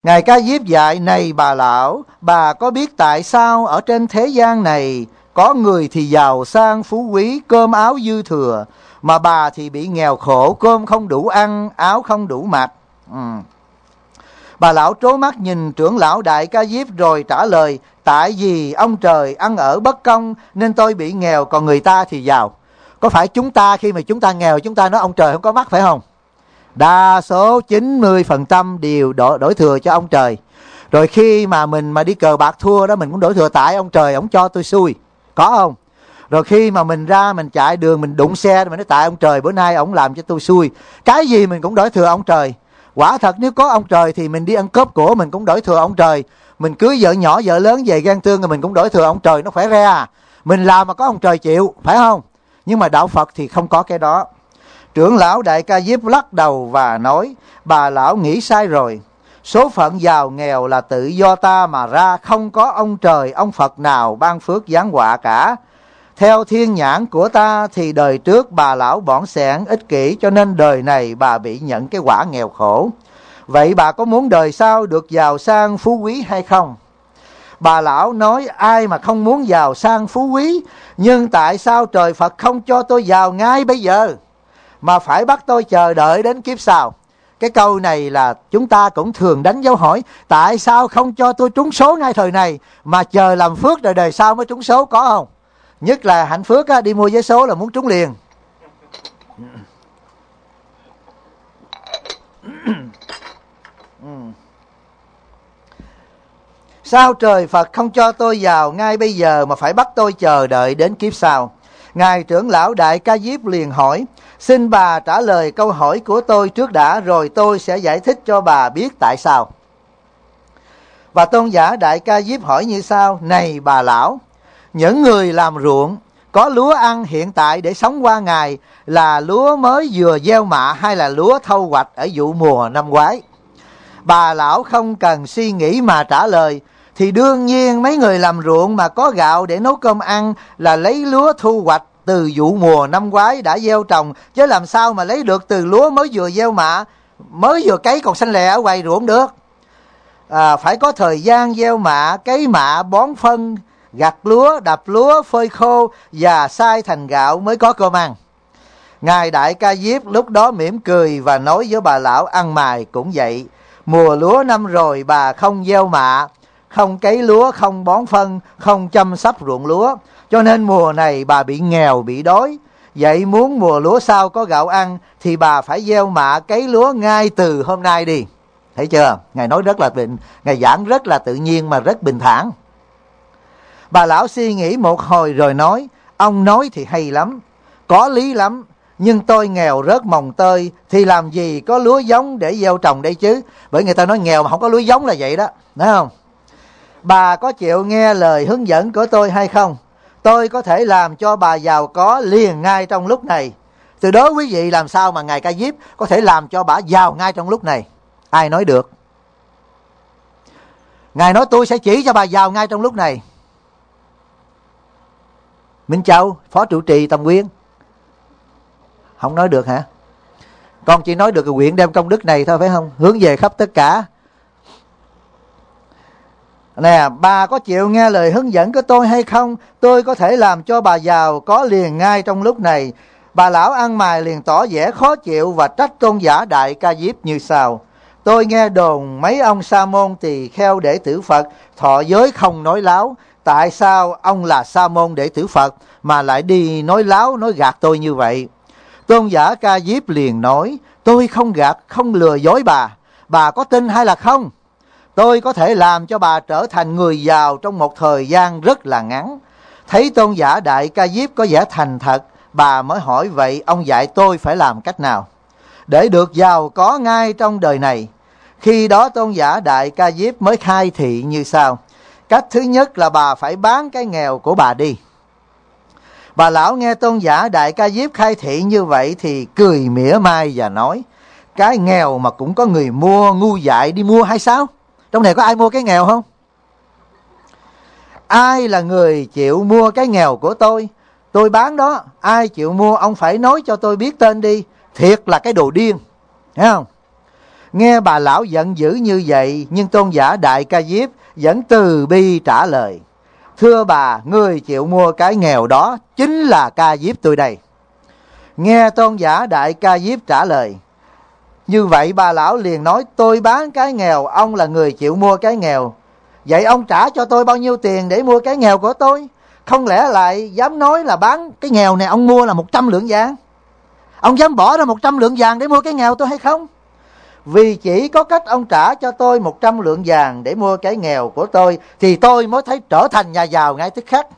Ngài Ca Diếp dạy: này bà lão, bà có biết tại sao ở trên thế gian này có người thì giàu sang phú quý, cơm áo dư thừa, mà bà thì bị nghèo khổ, cơm không đủ ăn, áo không đủ mặc? Bà lão trố mắt nhìn trưởng lão Đại Ca Diếp rồi trả lời: tại vì ông trời ăn ở bất công nên tôi bị nghèo, còn người ta thì giàu. Có phải chúng ta khi mà chúng ta nghèo chúng ta nói ông trời không có mắt phải không? Đa số 90% đều đổi thừa cho ông trời. Rồi khi mà mình mà đi cờ bạc thua đó, mình cũng đổi thừa tại ông trời ổng cho tôi xui, có không? Rồi khi mà mình ra mình chạy đường mình đụng xe, mình nói tại ông trời bữa nay ổng làm cho tôi xui. Cái gì mình cũng đổi thừa ông trời. Quả thật nếu có ông trời thì mình đi ăn cướp của mình cũng đổi thừa ông trời. Mình cưới vợ nhỏ vợ lớn về ghen tương rồi mình cũng đổi thừa ông trời, nó khỏe re à. Mình làm mà có ông trời chịu, phải không? Nhưng mà đạo Phật thì không có cái đó. Trưởng lão Đại Ca Diếp lắc đầu và nói: bà lão nghĩ sai rồi. Số phận giàu nghèo là tự do ta mà ra, không có ông trời ông Phật nào ban phước giáng họa cả. Theo thiên nhãn của ta thì đời trước bà lão bỏn sẻn ích kỷ, cho nên đời này bà bị nhận cái quả nghèo khổ. Vậy bà có muốn đời sau được giàu sang phú quý hay không? Bà lão nói: ai mà không muốn giàu sang phú quý, nhưng tại sao trời Phật không cho tôi giàu ngay bây giờ, mà phải bắt tôi chờ đợi đến kiếp sau? Cái câu này là chúng ta cũng thường đánh dấu hỏi: tại sao không cho tôi trúng số ngay thời này, mà chờ làm phước rồi đời sau mới trúng số, có không? Nhất là hạnh phước á, đi mua vé số là muốn trúng liền. Sao trời Phật không cho tôi vào ngay bây giờ mà phải bắt tôi chờ đợi đến kiếp sau? Ngài trưởng lão Đại Ca Diếp liền hỏi: xin bà trả lời câu hỏi của tôi trước đã, rồi tôi sẽ giải thích cho bà biết tại sao. Và tôn giả Đại Ca Diếp hỏi như sau: này bà lão, những người làm ruộng có lúa ăn hiện tại để sống qua ngày là lúa mới vừa gieo mạ hay là lúa thâu hoạch ở vụ mùa năm ngoái? Bà lão không cần suy nghĩ mà trả lời: thì đương nhiên mấy người làm ruộng mà có gạo để nấu cơm ăn là lấy lúa thu hoạch từ vụ mùa năm ngoái đã gieo trồng, chứ làm sao mà lấy được từ lúa mới vừa gieo mạ, mới vừa cấy còn xanh lè ở ngoài ruộng được. Phải có thời gian gieo mạ, cấy mạ, bón phân, gặt lúa, đập lúa, phơi khô và xay thành gạo mới có cơm ăn. Ngài Đại Ca Diếp lúc đó mỉm cười và nói với bà lão ăn mày cũng vậy. Mùa lúa năm rồi bà không gieo mạ, không cấy lúa, không bón phân, không chăm sóc ruộng lúa, cho nên mùa này bà bị nghèo, bị đói. Vậy muốn mùa lúa sau có gạo ăn thì bà phải gieo mạ, cấy lúa ngay từ hôm nay đi. Thấy chưa? Ngài nói rất là Ngài giảng rất là tự nhiên mà rất bình thản. Bà lão suy nghĩ một hồi rồi nói: ông nói thì hay lắm, có lý lắm, nhưng tôi nghèo rớt mồng tơi thì làm gì có lúa giống để gieo trồng đây chứ. Bởi người ta nói nghèo mà không có lúa giống là vậy đó, thấy không? Bà có chịu nghe lời hướng dẫn của tôi hay không? Tôi có thể làm cho bà giàu có liền ngay trong lúc này. Từ đó quý vị làm sao mà Ngài Ca Diếp có thể làm cho bà giàu ngay trong lúc này? Ai nói được? Ngài nói tôi sẽ chỉ cho bà giàu ngay trong lúc này. Minh Châu, phó trụ trì Tầm Nguyên, không nói được hả? Con chỉ nói được cái nguyện đem công đức này thôi phải không? Hướng về khắp tất cả. Nè, bà có chịu nghe lời hướng dẫn của tôi hay không? Tôi có thể làm cho bà giàu có liền ngay trong lúc này. Bà lão ăn mày liền tỏ vẻ khó chịu và trách tôn giả Đại Ca Diếp như sau: tôi nghe đồn mấy ông sa môn tỳ kheo đệ tử Phật thọ giới không nói láo. Tại sao ông là sa môn đệ tử Phật mà lại đi nói láo, nói gạt tôi như vậy? Tôn giả Ca Diếp liền nói: tôi không gạt, không lừa dối bà có tin hay là không? Tôi có thể làm cho bà trở thành người giàu trong một thời gian rất là ngắn. Thấy tôn giả Đại Ca Diếp có vẻ thành thật, bà mới hỏi: vậy ông dạy tôi phải làm cách nào để được giàu có ngay trong đời này? Khi đó tôn giả Đại Ca Diếp mới khai thị như sau: cách thứ nhất là bà phải bán cái nghèo của bà đi. Bà lão nghe tôn giả Đại Ca Diếp khai thị như vậy thì cười mỉa mai và nói: cái nghèo mà cũng có người mua, ngu dại đi mua hay sao? Trong này có ai mua cái nghèo không? Ai là người chịu mua cái nghèo của tôi? Tôi bán đó, ai chịu mua ông phải nói cho tôi biết tên đi. Thiệt là cái đồ điên, thấy không? Nghe bà lão giận dữ như vậy, nhưng tôn giả Đại Ca Diếp vẫn từ bi trả lời: thưa bà, người chịu mua cái nghèo đó chính là Ca Diếp tôi đây. Nghe tôn giả Đại Ca Diếp trả lời như vậy, bà lão liền nói: tôi bán cái nghèo, ông là người chịu mua cái nghèo, vậy ông trả cho tôi bao nhiêu tiền để mua cái nghèo của tôi? Không lẽ lại dám nói là bán cái nghèo này ông mua là 100 lượng vàng? Ông dám bỏ ra 100 lượng vàng để mua cái nghèo tôi hay không? Vì chỉ có cách ông trả cho tôi 100 lượng vàng để mua cái nghèo của tôi thì tôi mới thấy trở thành nhà giàu ngay tức khắc.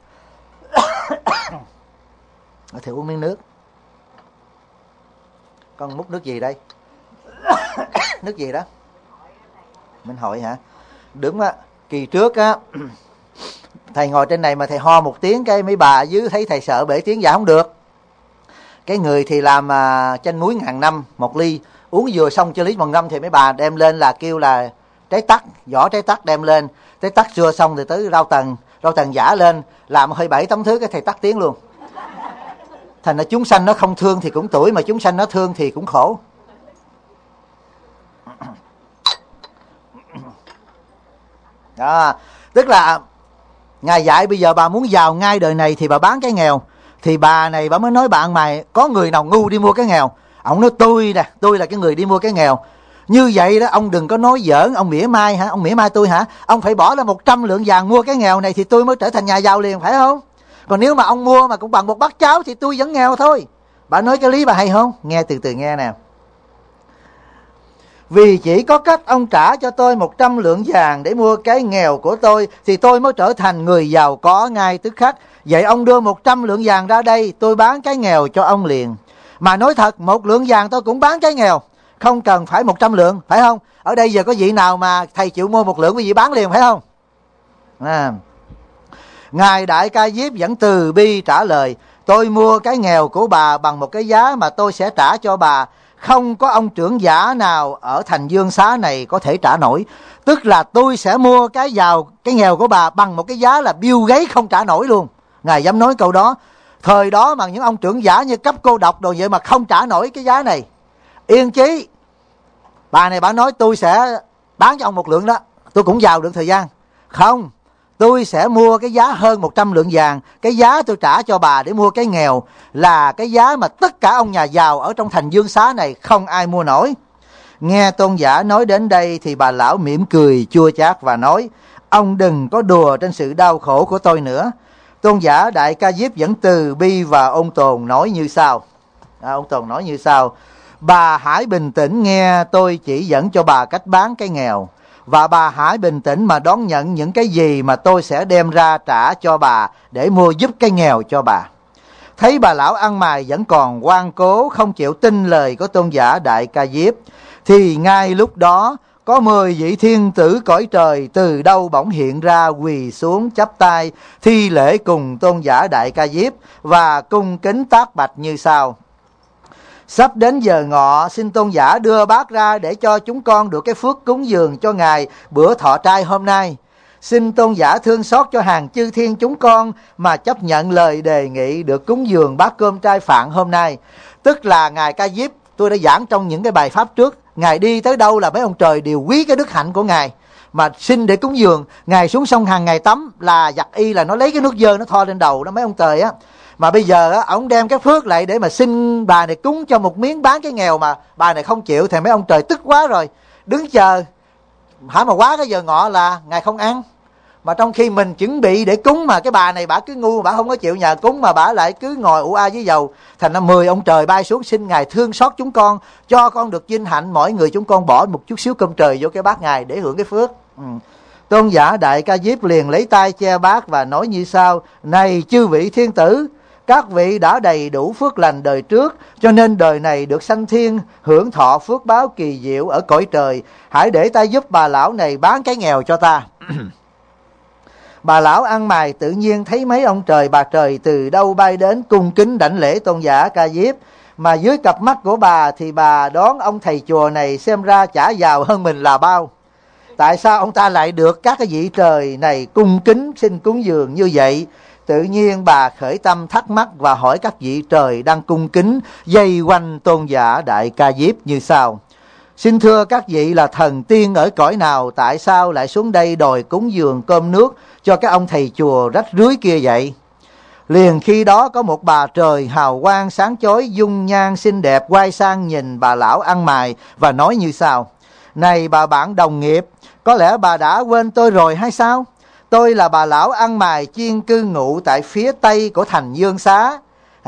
Thì uống miếng nước. Con múc nước gì đây? Nước gì đó? Minh Hội hả? Đúng á, kỳ trước á, thầy ngồi trên này mà thầy ho một tiếng, cái mấy bà dưới thấy thầy sợ bể tiếng dạ không được. Cái người thì làm chanh muối ngàn năm một ly, uống vừa xong chưa lý 1 năm thì mấy bà đem lên là kêu là trái tắc, vỏ trái tắc đem lên, trái tắc chưa xong thì tới rau tần giả lên, làm hơi 7-8 thứ cái thầy tắt tiếng luôn. Thành ra chúng sanh nó không thương thì cũng tuổi, mà chúng sanh nó thương thì cũng khổ. Đó, tức là Ngài dạy bây giờ bà muốn giàu ngay đời này thì bà bán cái nghèo. Thì bà này bà mới nói bạn mày, có người nào ngu đi mua cái nghèo? Ông nói tôi nè, tôi là cái người đi mua cái nghèo. Như vậy đó, ông đừng có nói giỡn, ông mỉa mai hả? Ông mỉa mai tôi hả? Ông phải bỏ ra 100 lượng vàng mua cái nghèo này thì tôi mới trở thành nhà giàu liền, phải không? Còn nếu mà ông mua mà cũng bằng một bát cháo thì tôi vẫn nghèo thôi. Bà nói cái lý bà hay không? Nghe từ từ nghe nè. Vì chỉ có cách ông trả cho tôi 100 lượng vàng để mua cái nghèo của tôi thì tôi mới trở thành người giàu có ngay tức khắc. Vậy ông đưa 100 lượng vàng ra đây, tôi bán cái nghèo cho ông liền. Mà nói thật, 1 lượng vàng tôi cũng bán cái nghèo, không cần phải 100 lượng, phải không? Ở đây giờ có vị nào mà thầy chịu mua 1 lượng quý vị bán liền, phải không? Ngài Đại Ca Diếp vẫn từ bi trả lời: tôi mua cái nghèo của bà bằng một cái giá mà tôi sẽ trả cho bà, không có ông trưởng giả nào ở thành Dương Xá này có thể trả nổi. Tức là tôi sẽ mua cái nghèo của bà bằng một cái giá là Bill Gates không trả nổi luôn. Ngài dám nói câu đó. Thời đó mà những ông trưởng giả như cấp cô độc đồ vậy mà không trả nổi cái giá này. Yên chí, bà này bà nói tôi sẽ bán cho ông 1 lượng đó, tôi cũng giàu được thời gian. Không, tôi sẽ mua cái giá hơn 100 lượng vàng. Cái giá tôi trả cho bà để mua cái nghèo là cái giá mà tất cả ông nhà giàu ở trong thành Dương Xá này không ai mua nổi. Nghe tôn giả nói đến đây thì bà lão mỉm cười chua chát và nói: ông đừng có đùa trên sự đau khổ của tôi nữa. Tôn giả Đại Ca Diếp vẫn từ bi và ôn tồn nói như sau. Ôn tồn nói như sau: bà hãy bình tĩnh nghe tôi chỉ dẫn cho bà cách bán cái nghèo. Và bà hãy bình tĩnh mà đón nhận những cái gì mà tôi sẽ đem ra trả cho bà để mua giúp cái nghèo cho bà. Thấy bà lão ăn mày vẫn còn ngoan cố không chịu tin lời của tôn giả Đại Ca Diếp, thì ngay lúc đó có 10 vị thiên tử cõi trời từ đâu bỗng hiện ra, quỳ xuống chắp tay thi lễ cùng tôn giả Đại Ca Diếp và cung kính tác bạch như sau: sắp đến giờ ngọ, xin tôn giả đưa bát ra để cho chúng con được cái phước cúng dường cho ngài bữa thọ trai hôm nay. Xin tôn giả thương xót cho hàng chư thiên chúng con mà chấp nhận lời đề nghị được cúng dường bát cơm trai phạn hôm nay. Tức là ngài Ca Diếp, tôi đã giảng trong những cái bài pháp trước, ngài đi tới đâu là mấy ông trời đều quý cái đức hạnh của ngài mà xin để cúng dường. Ngài xuống sông hàng ngày tắm là giặt y là nó lấy cái nước dơ nó thoa lên đầu đó mấy ông trời á. Mà bây giờ á, ông đem cái phước lại để mà xin bà này cúng cho một miếng bán cái nghèo mà bà này không chịu thì mấy ông trời tức quá rồi. Đứng chờ hả mà quá cái giờ ngọ là ngài không ăn. Mà trong khi mình chuẩn bị để cúng mà cái bà này bà cứ ngu, bà không có chịu nhờ cúng mà bà lại cứ ngồi ủ a với dầu. Thành ra 10 ông trời bay xuống xin ngài thương xót chúng con, cho con được vinh hạnh mỗi người chúng con bỏ một chút xíu cơm trời vô cái bát ngài để hưởng cái phước. Tôn giả Đại Ca Diếp liền lấy tay che bát và nói như sau: này chư vị thiên tử, các vị đã đầy đủ phước lành đời trước, cho nên đời này được sanh thiên, hưởng thọ phước báo kỳ diệu ở cõi trời. Hãy để ta giúp bà lão này bán cái nghèo cho ta. Bà lão ăn mày tự nhiên thấy mấy ông trời bà trời từ đâu bay đến cung kính đảnh lễ tôn giả Ca Diếp. Mà dưới cặp mắt của bà thì bà đoán ông thầy chùa này xem ra chả giàu hơn mình là bao. Tại sao ông ta lại được các cái vị trời này cung kính xin cúng dường như vậy? Tự nhiên bà khởi tâm thắc mắc và hỏi các vị trời đang cung kính vây quanh tôn giả Đại Ca Diếp như sau: Xin thưa các vị là thần tiên ở cõi nào, tại sao lại xuống đây đòi cúng dường cơm nước cho cái ông thầy chùa rách rưới kia vậy? Liền khi đó có một bà trời hào quang sáng chói, dung nhan xinh đẹp quay sang nhìn bà lão ăn mày và nói như sau: Này bà bạn đồng nghiệp, có lẽ bà đã quên tôi rồi hay sao? Tôi là bà lão ăn mày chuyên cư ngụ tại phía tây của thành Dương Xá.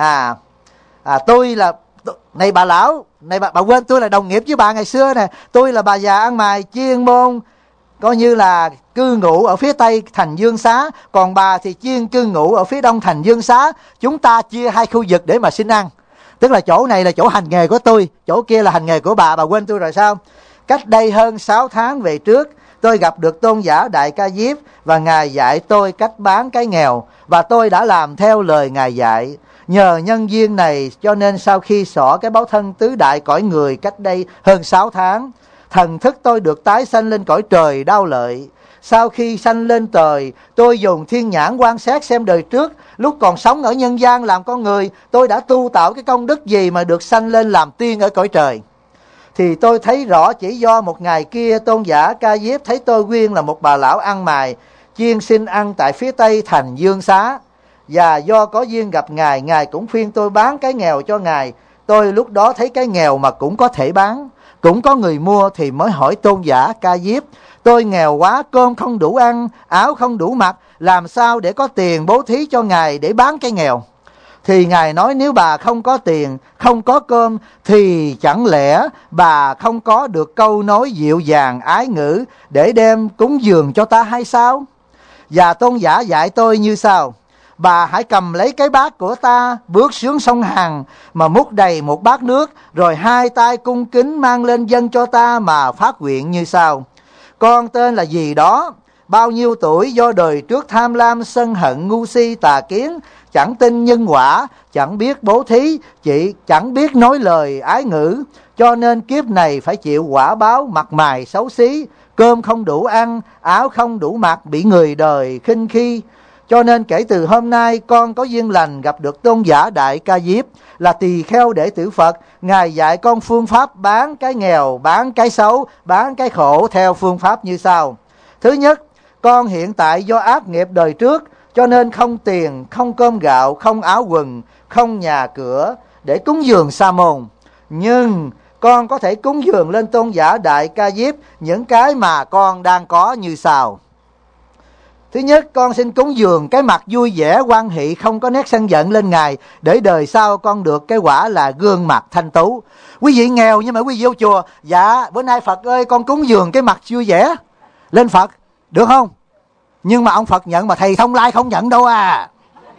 Tôi là... Này bà lão, này bà quên tôi là đồng nghiệp với bà ngày xưa nè. Tôi là bà già ăn mày chuyên môn coi như là cư ngụ ở phía tây thành Dương Xá, còn bà thì chuyên cư ngụ ở phía đông thành Dương Xá. Chúng ta chia hai khu vực để mà xin ăn. Tức là chỗ này là chỗ hành nghề của tôi, chỗ kia là hành nghề của bà quên tôi rồi sao? Cách đây hơn 6 tháng về trước, tôi gặp được tôn giả Đại Ca Diếp và Ngài dạy tôi cách bán cái nghèo, và tôi đã làm theo lời Ngài dạy. Nhờ nhân duyên này cho nên sau khi xỏ cái báo thân tứ đại cõi người cách đây hơn 6 tháng, thần thức tôi được tái sanh lên cõi trời Đao Lợi. Sau khi sanh lên trời, tôi dùng thiên nhãn quan sát xem đời trước, lúc còn sống ở nhân gian làm con người, tôi đã tu tạo cái công đức gì mà được sanh lên làm tiên ở cõi trời. Thì tôi thấy rõ chỉ do một ngày kia tôn giả Ca Diếp thấy tôi nguyên là một bà lão ăn mày chuyên xin ăn tại phía tây thành Dương Xá, và do có duyên gặp Ngài, Ngài cũng khuyên tôi bán cái nghèo cho Ngài. Tôi lúc đó thấy cái nghèo mà cũng có thể bán, cũng có người mua, thì mới hỏi tôn giả Ca Diếp: Tôi nghèo quá, cơm không đủ ăn, áo không đủ mặc, làm sao để có tiền bố thí cho Ngài để bán cái nghèo? Thì Ngài nói: Nếu bà không có tiền, không có cơm, thì chẳng lẽ bà không có được câu nói dịu dàng ái ngữ để đem cúng dường cho ta hay sao? Và tôn giả dạy tôi như sau: Bà hãy cầm lấy cái bát của ta, bước xuống sông Hằng mà múc đầy một bát nước, rồi hai tay cung kính mang lên dâng cho ta mà phát nguyện như sau: Con tên là gì đó, bao nhiêu tuổi, do đời trước tham lam sân hận ngu si tà kiến, chẳng tin nhân quả, chẳng biết bố thí, chỉ chẳng biết nói lời ái ngữ, cho nên kiếp này phải chịu quả báo mặt mày xấu xí, cơm không đủ ăn, áo không đủ mặc, bị người đời khinh khi. Cho nên kể từ hôm nay con có duyên lành gặp được tôn giả Đại Ca Diếp là tỳ kheo đệ tử Phật. Ngài dạy con phương pháp bán cái nghèo, bán cái xấu, bán cái khổ theo phương pháp như sau. Thứ nhất, con hiện tại do ác nghiệp đời trước cho nên không tiền, không cơm gạo, không áo quần, không nhà cửa để cúng dường sa môn. Nhưng con có thể cúng dường lên tôn giả Đại Ca Diếp những cái mà con đang có như sau. Thứ nhất, con xin cúng dường cái mặt vui vẻ hoan hỷ, không có nét sân giận lên Ngài, để đời sau con được cái quả là gương mặt thanh tú. Quý vị nghèo nhưng mà quý vị vô chùa: Dạ bữa nay Phật ơi, con cúng dường cái mặt vui vẻ lên Phật, được không? Nhưng mà ông Phật nhận mà thầy Thông Lai không nhận đâu à.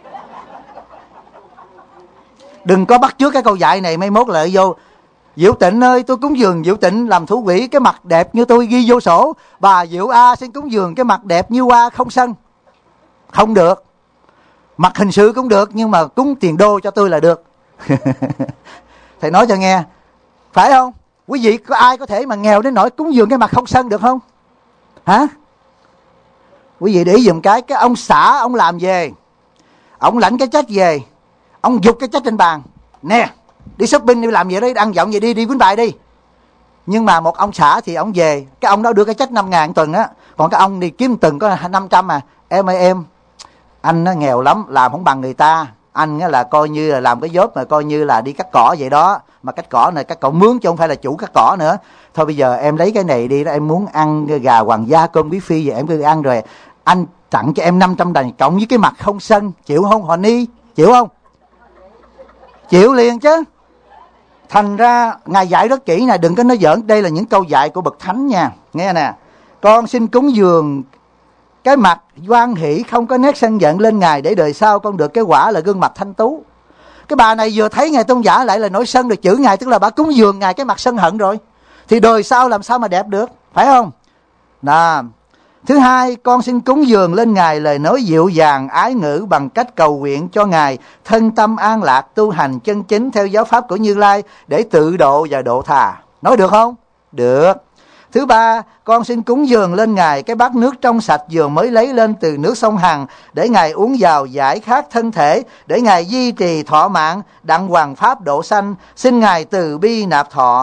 Đừng có bắt chước cái câu dạy này, mai mốt lại vô: Diệu Tịnh ơi, tôi cúng dường Diệu Tịnh làm thủ quỹ cái mặt đẹp như tôi ghi vô sổ. Bà Diệu A xin cúng dường cái mặt đẹp như Hoa không sân. Không được. Mặt hình sự cũng được, nhưng mà cúng tiền đô cho tôi là được. Thầy nói cho nghe, phải không? Quý vị có ai có thể mà nghèo đến nỗi cúng dường cái mặt không sân được không? Hả? Quý vị để ý dùm cái ông xã ông làm về, ông lãnh cái trách về, ông giục cái trách trên bàn: Nè, đi shopping, đi làm gì đấy, ăn dọn gì, đi Vĩnh Bài đi. Nhưng mà một ông xã thì ông về, cái ông đó đưa cái trách 5.000 tuần á, còn cái ông đi kiếm tuần có 500 à. Em ơi em, anh nó nghèo lắm, làm không bằng người ta. Anh là coi như là làm cái job mà coi như là đi cắt cỏ vậy đó. Mà cắt cỏ này cắt cỏ mướn chứ không phải là chủ cắt cỏ nữa. Thôi bây giờ em lấy cái này đi đó, em muốn ăn gà hoàng gia cơm bí phi vậy em cứ ăn, rồi anh tặng cho em 500 đồng cộng với cái mặt không sân. Chịu không Họ Ni? Chịu không? Chịu liền chứ. Thành ra Ngài dạy rất kỹ nè, đừng có nói giỡn. Đây là những câu dạy của bậc thánh nha. Nghe nè, con xin cúng dường cái mặt hoan hỷ, không có nét sân giận lên Ngài, để đời sau con được cái quả là gương mặt thanh tú. Cái bà này vừa thấy Ngài tôn giả lại là nổi sân, được chữ Ngài, tức là bà cúng dường Ngài cái mặt sân hận rồi, thì đời sau làm sao mà đẹp được, phải không? Nè, thứ hai, con xin cúng dường lên Ngài lời nói dịu dàng ái ngữ bằng cách cầu nguyện cho Ngài thân tâm an lạc, tu hành chân chính theo giáo pháp của Như Lai để tự độ và độ thà. Nói được không? Được. Thứ ba, con xin cúng dường lên Ngài cái bát nước trong sạch vừa mới lấy lên từ nước sông Hằng, để Ngài uống vào giải khát thân thể, để Ngài duy trì thọ mạng đặng hoàng pháp độ sanh. Xin Ngài từ bi nạp thọ.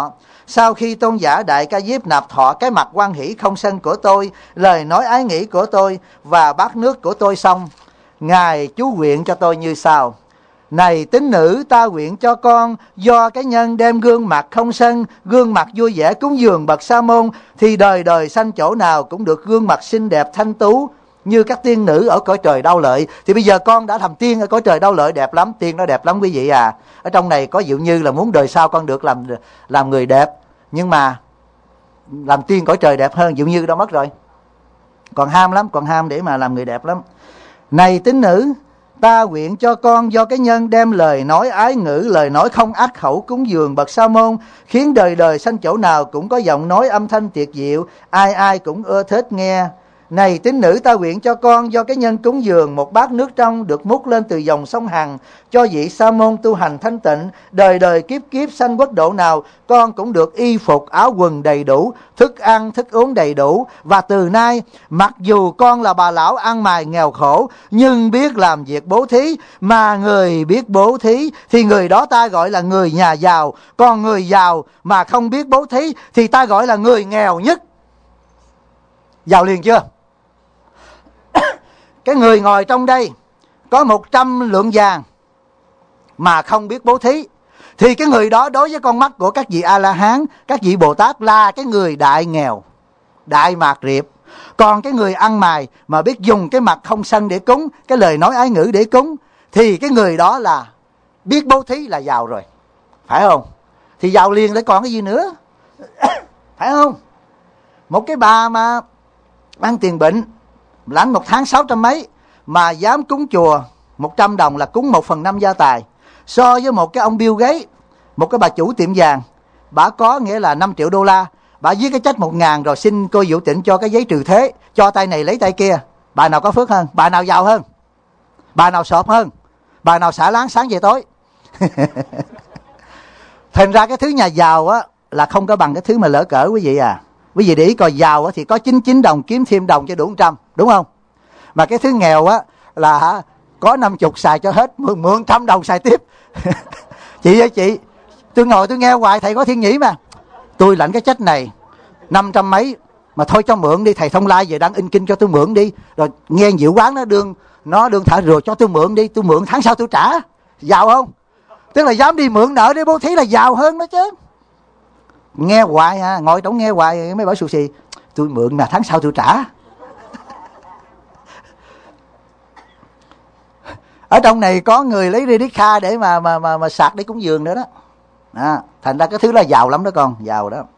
Sau khi tôn giả Đại Ca Diếp nạp thọ cái mặt hoan hỷ không sân của tôi, lời nói ái nghĩ của tôi và bát nước của tôi xong, Ngài chú nguyện cho tôi như sau: này tín nữ, ta nguyện cho con do cái nhân đem gương mặt không sân, gương mặt vui vẻ cúng dường bậc sa môn, thì đời đời sanh chỗ nào cũng được gương mặt xinh đẹp thanh tú như các tiên nữ ở cõi trời Đau Lợi. Thì bây giờ con đã thành tiên ở cõi trời Đau Lợi, đẹp lắm, tiên nó đẹp lắm quý vị à. Ở trong này có dụ như là muốn đời sau con được làm người đẹp, nhưng mà làm tiên cõi trời đẹp hơn, dụ như đã mất rồi, còn ham lắm, còn ham để mà làm người đẹp lắm. Này tín nữ, ta nguyện cho con do cái nhân đem lời nói ái ngữ, lời nói không ác khẩu cúng dường bậc sa môn, khiến đời đời sanh chỗ nào cũng có giọng nói âm thanh tuyệt diệu, ai ai cũng ưa thích nghe. Này tín nữ, ta nguyện cho con do cái nhân cúng dường một bát nước trong được múc lên từ dòng sông Hằng, cho vị sa môn tu hành thanh tịnh, đời đời kiếp kiếp sanh quốc độ nào con cũng được y phục áo quần đầy đủ, thức ăn thức uống đầy đủ. Và từ nay mặc dù con là bà lão ăn mày nghèo khổ, nhưng biết làm việc bố thí, mà người biết bố thí thì người đó ta gọi là người nhà giàu, còn người giàu mà không biết bố thí thì ta gọi là người nghèo nhất. Giàu liền chưa? Cái người ngồi trong đây có 100 lượng vàng mà không biết bố thí, thì cái người đó đối với con mắt của các vị A-la-hán, các vị Bồ Tát là cái người đại nghèo, đại mạt riệp. Còn cái người ăn mày mà biết dùng cái mặt không sân để cúng, cái lời nói ái ngữ để cúng, thì cái người đó là biết bố thí là giàu rồi, phải không? Thì giàu liền để còn cái gì nữa, phải không? Một cái bà mà ăn tiền bệnh, lãnh một tháng 600 mấy, mà dám cúng chùa 100 đồng là cúng 1/5 gia tài. So với một cái ông Bill Gates, một cái bà chủ tiệm vàng, bà có nghĩa là 5 triệu đô la, bà viết cái check 1.000 rồi xin cô Vũ Tịnh cho cái giấy trừ thế, cho tay này lấy tay kia. Bà nào có phước hơn? Bà nào giàu hơn? Bà nào sọp hơn? Bà nào xả láng sáng về tối? Thành ra cái thứ nhà giàu á là không có bằng cái thứ mà lỡ cỡ quý vị à. Quý vị để ý coi, giàu thì có 99 đồng kiếm thêm đồng cho đủ 100, đúng không? Mà cái thứ nghèo á là có 50 xài cho hết, mượn 100 đồng xài tiếp. Chị ơi chị, tôi ngồi tôi nghe hoài thầy có thiên nhĩ mà, tôi lãnh cái trách này 500 mấy mà thôi cho mượn đi, thầy Thông Lai về đang in kinh cho tôi mượn đi, rồi nghe Diệu Quán nó đương thả rùa cho tôi mượn đi, tôi mượn tháng sau tôi trả. Giàu không? Tức là dám đi mượn nợ để bố thí là giàu hơn đó chứ. Nghe hoài ha, ngồi trong nghe hoài mới bảo xù xì, tôi mượn mà tháng sau tôi trả. Ở trong này có người lấy Redic Kha để mà sạc để cúng dường nữa đó. Thành ra cái thứ là giàu lắm đó con, giàu đó.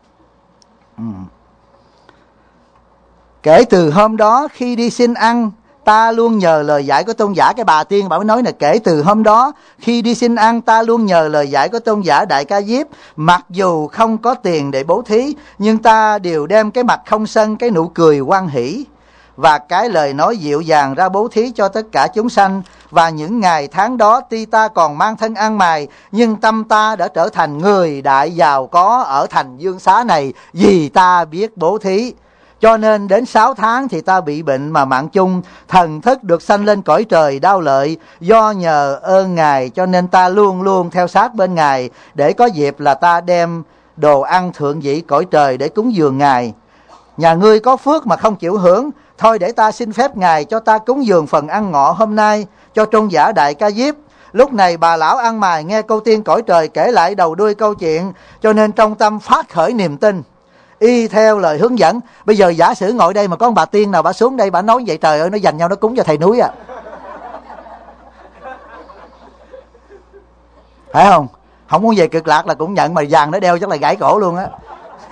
Kể từ hôm đó khi đi xin ăn, ta luôn nhờ lời dạy của tôn giả. Cái bà tiên bà mới nói là kể từ hôm đó khi đi xin ăn, ta luôn nhờ lời dạy của tôn giả Đại Ca Diếp. Mặc dù không có tiền để bố thí, nhưng ta đều đem cái mặt không sân, cái nụ cười hoan hỷ và cái lời nói dịu dàng ra bố thí cho tất cả chúng sanh. Và những ngày tháng đó tuy ta còn mang thân ăn mày, nhưng tâm ta đã trở thành người đại giàu có ở thành Dương Xá này, vì ta biết bố thí. Cho nên đến 6 tháng thì ta bị bệnh mà mạng chung, thần thức được sanh lên cõi trời Đau Lợi. Do nhờ ơn Ngài cho nên ta luôn luôn theo sát bên Ngài, để có dịp là ta đem đồ ăn thượng vị cõi trời để cúng dường Ngài. Nhà ngươi có phước mà không chịu hưởng, thôi để ta xin phép Ngài cho ta cúng dường phần ăn ngọ hôm nay cho tôn giả Đại Ca Diếp. Lúc này bà lão ăn mày nghe câu tiên cõi trời kể lại đầu đuôi câu chuyện, cho nên trong tâm phát khởi niềm tin, y theo lời hướng dẫn. Bây giờ giả sử ngồi đây mà có một bà tiên nào bà xuống đây bà nói vậy, trời ơi, nó dành nhau nó cúng cho thầy núi à, phải không? Không muốn về Cực Lạc là cũng nhận, mà vàng nó đeo chắc là gãy cổ luôn á.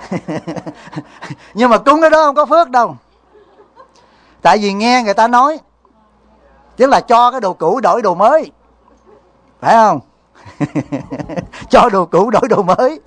Nhưng mà cúng cái đó không có phước đâu, tại vì nghe người ta nói, tức là cho cái đồ cũ đổi đồ mới, phải không? Cho đồ cũ đổi đồ mới.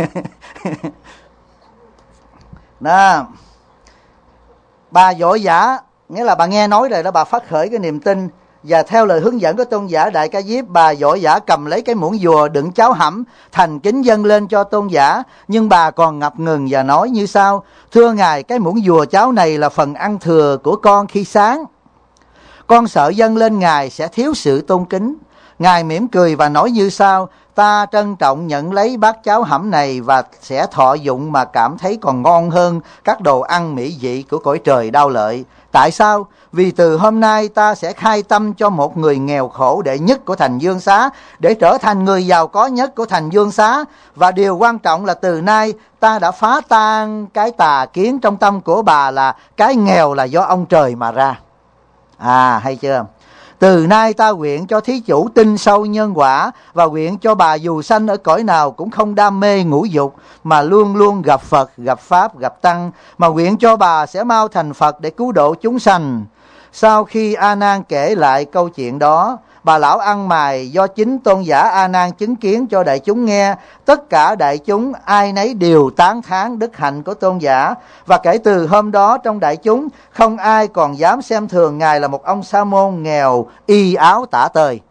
Đó. Bà vội vã, nghĩa là bà nghe nói rồi đó, bà phát khởi cái niềm tin, và theo lời hướng dẫn của tôn giả Đại Ca Diếp, bà vội vã cầm lấy cái muỗng dùa đựng cháo hẩm, thành kính dâng lên cho tôn giả. Nhưng bà còn ngập ngừng và nói như sau: thưa Ngài, cái muỗng dùa cháo này là phần ăn thừa của con khi sáng, con sợ dâng lên Ngài sẽ thiếu sự tôn kính. Ngài mỉm cười và nói như sau: ta trân trọng nhận lấy bát cháo hẩm này và sẽ thọ dụng mà cảm thấy còn ngon hơn các đồ ăn mỹ vị của cõi trời đau lợi. Tại sao? Vì từ hôm nay ta sẽ khai tâm cho một người nghèo khổ đệ nhất của thành Dương Xá để trở thành người giàu có nhất của thành Dương Xá. Và điều quan trọng là từ nay ta đã phá tan cái tà kiến trong tâm của bà là cái nghèo là do ông trời mà ra. Hay chưa? Từ nay ta nguyện cho thí chủ tin sâu nhân quả, và nguyện cho bà dù sanh ở cõi nào cũng không đam mê ngũ dục, mà luôn luôn gặp Phật, gặp Pháp, gặp Tăng, mà nguyện cho bà sẽ mau thành Phật để cứu độ chúng sanh. Sau khi A Nan kể lại câu chuyện đó, bà lão ăn mày do chính tôn giả A Nan chứng kiến cho đại chúng nghe. Tất cả đại chúng ai nấy đều tán thán đức hạnh của tôn giả, và kể từ hôm đó trong đại chúng không ai còn dám xem thường ngài là một ông sa môn nghèo y áo tả tơi.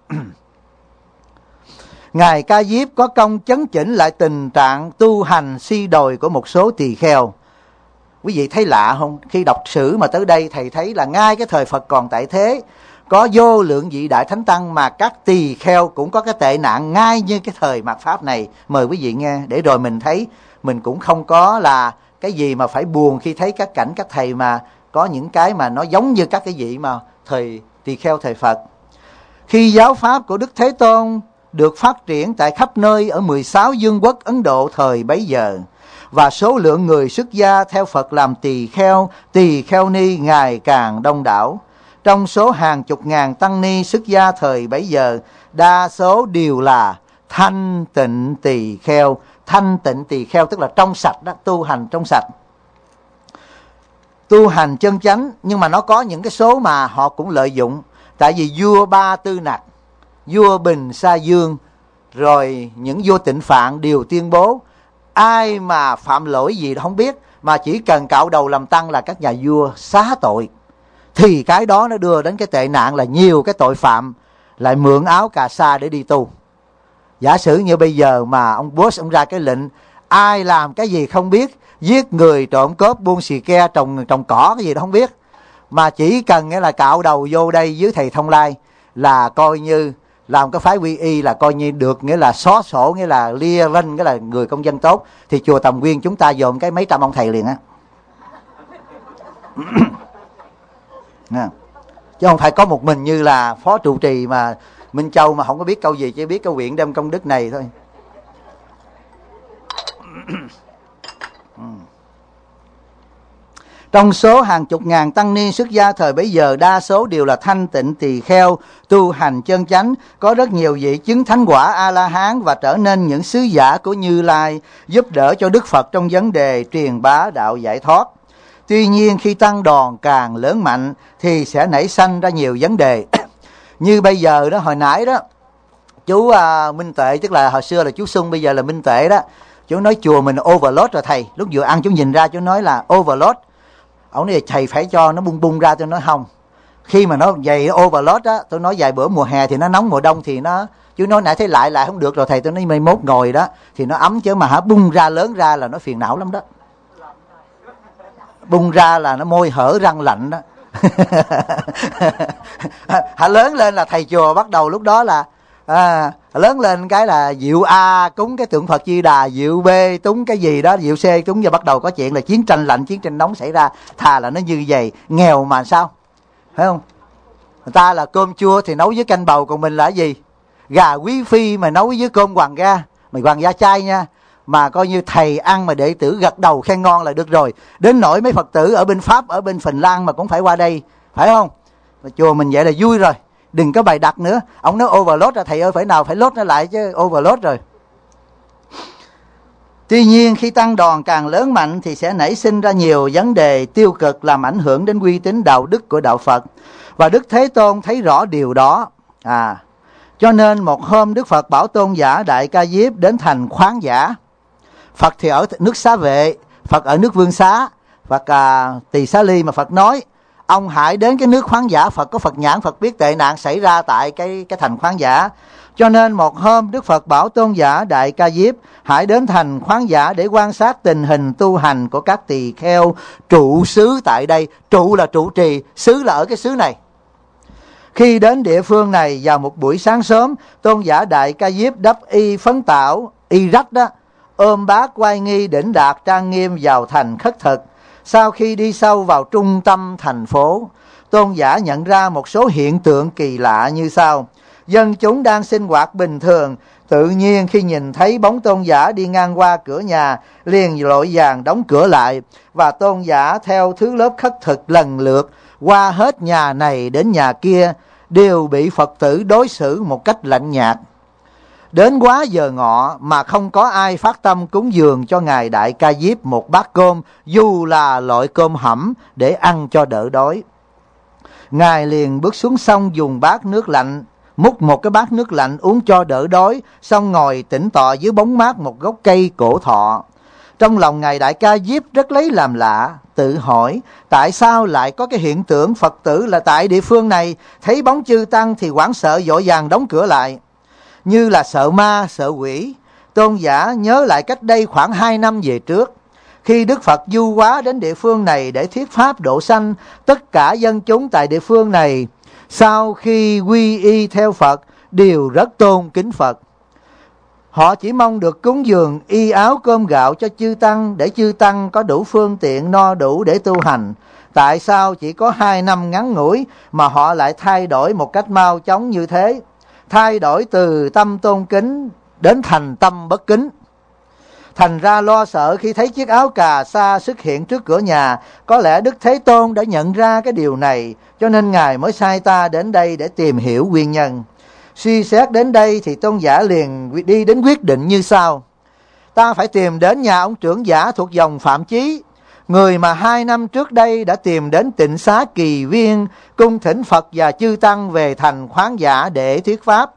Ngài Ca Diếp có công chấn chỉnh lại tình trạng tu hành si đồi của một số tỳ kheo. Quý vị thấy lạ không? Khi đọc sử mà tới đây thầy thấy là ngay cái thời Phật còn tại thế, có vô lượng vị đại thánh tăng mà các tỳ kheo cũng có cái tệ nạn ngay như cái thời mạt Pháp này. Mời quý vị nghe, để rồi mình thấy mình cũng không có là cái gì mà phải buồn khi thấy các cảnh các thầy mà có những cái mà nó giống như các cái vị mà thời tỳ kheo thời Phật. Khi giáo pháp của Đức Thế Tôn được phát triển tại khắp nơi ở 16 vương quốc Ấn Độ thời bấy giờ, và số lượng người xuất gia theo Phật làm tỳ kheo ni ngày càng đông đảo. Trong số hàng chục ngàn tăng ni xuất gia thời bấy giờ, đa số đều là thanh tịnh tỳ kheo. Thanh tịnh tỳ kheo tức là trong sạch đó, tu hành trong sạch, tu hành chân chánh. Nhưng mà nó có những cái số mà họ cũng lợi dụng. Tại vì vua Ba Tư Nặc, vua Bình Sa Dương, rồi những vua Tịnh Phạn đều tuyên bố ai mà phạm lỗi gì đó không biết, mà chỉ cần cạo đầu làm tăng là các nhà vua xá tội. Thì cái đó nó đưa đến cái tệ nạn là nhiều cái tội phạm lại mượn áo cà sa để đi tu. Giả sử như bây giờ mà ông Bush ông ra cái lệnh ai làm cái gì không biết, giết người, trộm cướp, buôn xì ke, trồng cỏ cái gì đó không biết, mà chỉ cần nghĩa là cạo đầu vô đây dưới thầy Thông Lai là coi như làm cái phái quy y, là coi như được, nghĩa là xóa sổ, nghĩa là lia rinh, nghĩa là người công dân tốt, thì chùa Tầm Nguyên chúng ta dồn cái mấy trăm ông thầy liền á. Chứ không phải có một mình như là phó trụ trì mà Minh Châu mà không có biết câu gì, chỉ biết câu nguyện đem công đức này thôi. Trong số hàng chục ngàn tăng ni xuất gia thời bấy giờ, đa số đều là thanh tịnh tỳ kheo, tu hành chân chánh. Có rất nhiều vị chứng thánh quả A-la-hán và trở nên những sứ giả của Như Lai, giúp đỡ cho Đức Phật trong vấn đề truyền bá đạo giải thoát. Tuy nhiên khi tăng đoàn càng lớn mạnh thì sẽ nảy sanh ra nhiều vấn đề. Như bây giờ đó, hồi nãy đó chú Minh Tuệ, tức là hồi xưa là chú Xuân, bây giờ là Minh Tuệ đó, chú nói chùa mình overload rồi thầy. Lúc vừa ăn chú nhìn ra chú nói là overload. Ông nói thầy phải cho nó bung ra. Tôi nói không, khi mà nó dày overload á, tôi nói vài bữa mùa hè thì nó nóng, mùa đông thì nó, chú nói nãy thấy lại không được rồi thầy. Tôi nói mai mốt ngồi đó thì nó ấm, chứ mà bung ra lớn ra là nó phiền não lắm đó. Bung ra là nó môi hở răng lạnh đó. Lớn lên là thầy chùa bắt đầu lúc đó là lớn lên cái là diệu A cúng cái tượng Phật Di Đà, diệu B cúng cái gì đó, diệu C cúng, giờ bắt đầu có chuyện là chiến tranh lạnh, chiến tranh nóng xảy ra. Thà là nó như vậy, nghèo mà sao, phải không? Người ta là cơm chua thì nấu với canh bầu, còn mình là gì? Gà quý phi mà nấu với cơm hoàng gia, mày hoàng gia chay nha, mà coi như thầy ăn mà đệ tử gật đầu khen ngon là được rồi. Đến nỗi mấy Phật tử ở bên Pháp, ở bên Phần Lan mà cũng phải qua đây, phải không? Mà chùa mình vậy là vui rồi, đừng có bày đặt nữa. Ông nói overload ra, thầy ơi phải nào phải lốt nó lại chứ, overload rồi. Tuy nhiên khi tăng đoàn càng lớn mạnh thì sẽ nảy sinh ra nhiều vấn đề tiêu cực làm ảnh hưởng đến uy tín đạo đức của đạo Phật. Và Đức Thế Tôn thấy rõ điều đó. Cho nên một hôm Đức Phật bảo tôn giả Đại Ca Diếp đến thành Khoáng Giả. Phật thì ở nước Xá Vệ, Phật ở nước Vương Xá, Phật Tỳ Xá Ly, mà Phật nói ông hãy đến cái nước Khoáng Giả. Phật có Phật nhãn, Phật biết tệ nạn xảy ra tại cái thành Khoáng Giả. Cho nên một hôm Đức Phật bảo tôn giả Đại Ca Diếp hãy đến thành Khoáng Giả để quan sát tình hình tu hành của các tỳ kheo trụ xứ tại đây. Trụ là trụ trì, xứ là ở cái xứ này. Khi đến địa phương này vào một buổi sáng sớm, Tôn giả Đại Ca Diếp đắp y phấn tảo, y rách đó, ôm bát oai nghi đỉnh đạt trang nghiêm vào thành khất thực. Sau khi đi sâu vào trung tâm thành phố, Tôn giả nhận ra một số hiện tượng kỳ lạ như sau. Dân chúng đang sinh hoạt bình thường, tự nhiên khi nhìn thấy bóng Tôn giả đi ngang qua cửa nhà, liền vội vàng đóng cửa lại, và Tôn giả theo thứ lớp khất thực lần lượt qua hết nhà này đến nhà kia, đều bị Phật tử đối xử một cách lạnh nhạt. Đến quá giờ ngọ mà không có ai phát tâm cúng dường cho Ngài Đại Ca Diếp một bát cơm, dù là loại cơm hẩm, để ăn cho đỡ đói. Ngài liền bước xuống sông dùng bát nước lạnh, múc một cái bát nước lạnh uống cho đỡ đói, xong ngồi tĩnh tọa dưới bóng mát một gốc cây cổ thọ. Trong lòng Ngài Đại Ca Diếp rất lấy làm lạ, tự hỏi tại sao lại có cái hiện tượng Phật tử là tại địa phương này thấy bóng chư tăng thì hoảng sợ vội vàng đóng cửa lại, như là sợ ma sợ quỷ. Tôn giả nhớ lại cách đây khoảng 2 năm về trước, khi Đức Phật du hóa đến địa phương này để thuyết pháp độ sanh, tất cả dân chúng tại địa phương này sau khi quy y theo Phật đều rất tôn kính Phật. Họ chỉ mong được cúng dường y áo cơm gạo cho chư tăng, để chư tăng có đủ phương tiện no đủ để tu hành. Tại sao chỉ có 2 năm ngắn ngủi mà họ lại thay đổi một cách mau chóng như thế? Thay đổi từ tâm tôn kính đến thành tâm bất kính. Thành ra lo sợ khi thấy chiếc áo cà sa xuất hiện trước cửa nhà. Có lẽ Đức Thế Tôn đã nhận ra cái điều này, cho nên Ngài mới sai ta đến đây để tìm hiểu nguyên nhân. Suy xét đến đây thì Tôn giả liền đi đến quyết định như sau. Ta phải tìm đến nhà ông trưởng giả thuộc dòng Phạm Chí, người mà 2 năm trước đây đã tìm đến tịnh xá Kỳ Viên, cung thỉnh Phật và chư tăng về thành Khoáng Giả để thuyết pháp.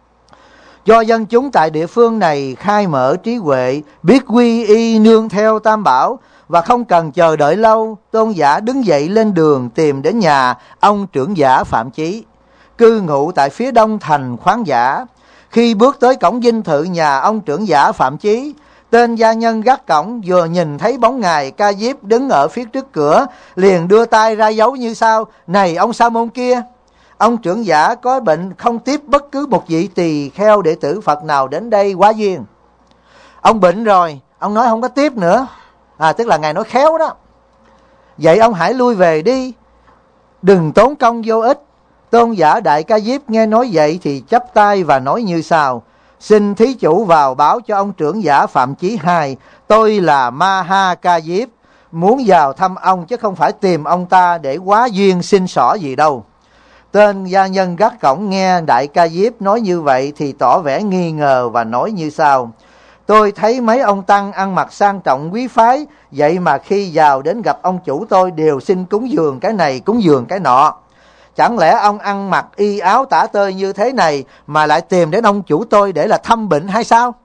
Do dân chúng tại địa phương này khai mở trí huệ, biết quy y nương theo Tam Bảo, và không cần chờ đợi lâu, Tôn giả đứng dậy lên đường tìm đến nhà ông trưởng giả Phạm Chí, cư ngụ tại phía đông thành Khoáng Giả. Khi bước tới cổng dinh thự nhà ông trưởng giả Phạm Chí, tên gia nhân gác cổng vừa nhìn thấy bóng Ngài Ca Diếp đứng ở phía trước cửa, liền đưa tay ra dấu như sau: Này ông sa môn kia, ông trưởng giả có bệnh không tiếp bất cứ một vị tỳ kheo đệ tử Phật nào đến đây quá duyên. Ông bệnh rồi, ông nói không có tiếp nữa. Tức là Ngài nói khéo đó. Vậy ông hãy lui về đi, đừng tốn công vô ích. Tôn giả Đại Ca Diếp nghe nói vậy thì chắp tay và nói như sau: Xin thí chủ vào báo cho ông trưởng giả Phạm Chí hai, tôi là Ma Ha Ca Diếp, muốn vào thăm ông chứ không phải tìm ông ta để quá duyên xin xỏ gì đâu. Tên gia nhân gác cổng nghe Đại Ca Diếp nói như vậy thì tỏ vẻ nghi ngờ và nói như sau: Tôi thấy mấy ông tăng ăn mặc sang trọng quý phái, vậy mà khi vào đến gặp ông chủ tôi đều xin cúng dường cái này cúng dường cái nọ. Chẳng lẽ ông ăn mặc y áo tả tơi như thế này mà lại tìm đến ông chủ tôi để là thăm bệnh hay sao?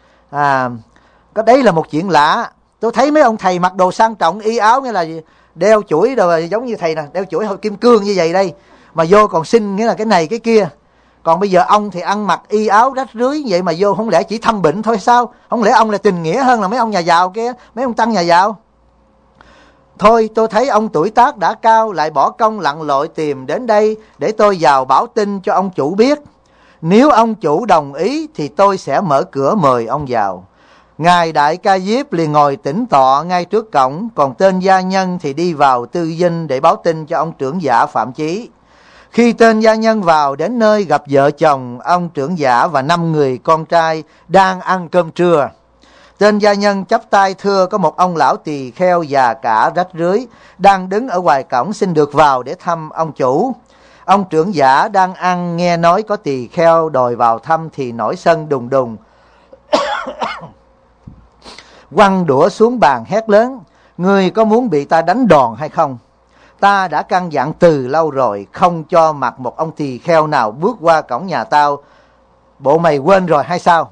Có đấy là một chuyện lạ. Tôi thấy mấy ông thầy mặc đồ sang trọng y áo, nghĩa là đeo chuỗi rồi, giống như thầy nè, đeo chuỗi hồi kim cương như vậy đây, mà vô còn xin nghĩa là cái này cái kia. Còn bây giờ ông thì ăn mặc y áo rách rưới vậy mà vô không lẽ chỉ thăm bệnh thôi sao? Không lẽ ông là tình nghĩa hơn là mấy ông nhà giàu kia, mấy ông tăng nhà giàu? Thôi tôi thấy ông tuổi tác đã cao, lại bỏ công lặn lội tìm đến đây để tôi vào báo tin cho ông chủ biết. Nếu ông chủ đồng ý thì tôi sẽ mở cửa mời ông vào. Ngài Đại Ca Diếp liền ngồi tĩnh tọa ngay trước cổng, còn tên gia nhân thì đi vào tư dinh để báo tin cho ông trưởng giả Phạm Chí. Khi tên gia nhân vào đến nơi, gặp vợ chồng ông trưởng giả và 5 người con trai đang ăn cơm trưa. Tên gia nhân chắp tay thưa có một ông lão tỳ kheo già cả rách rưới đang đứng ở ngoài cổng xin được vào để thăm ông chủ. Ông trưởng giả đang ăn nghe nói có tỳ kheo đòi vào thăm thì nổi sân đùng đùng. Quăng đũa xuống bàn hét lớn: Ngươi có muốn bị ta đánh đòn hay không? Ta đã căn dặn từ lâu rồi, không cho mặc một ông tỳ kheo nào bước qua cổng nhà tao. Bộ mày quên rồi hay sao?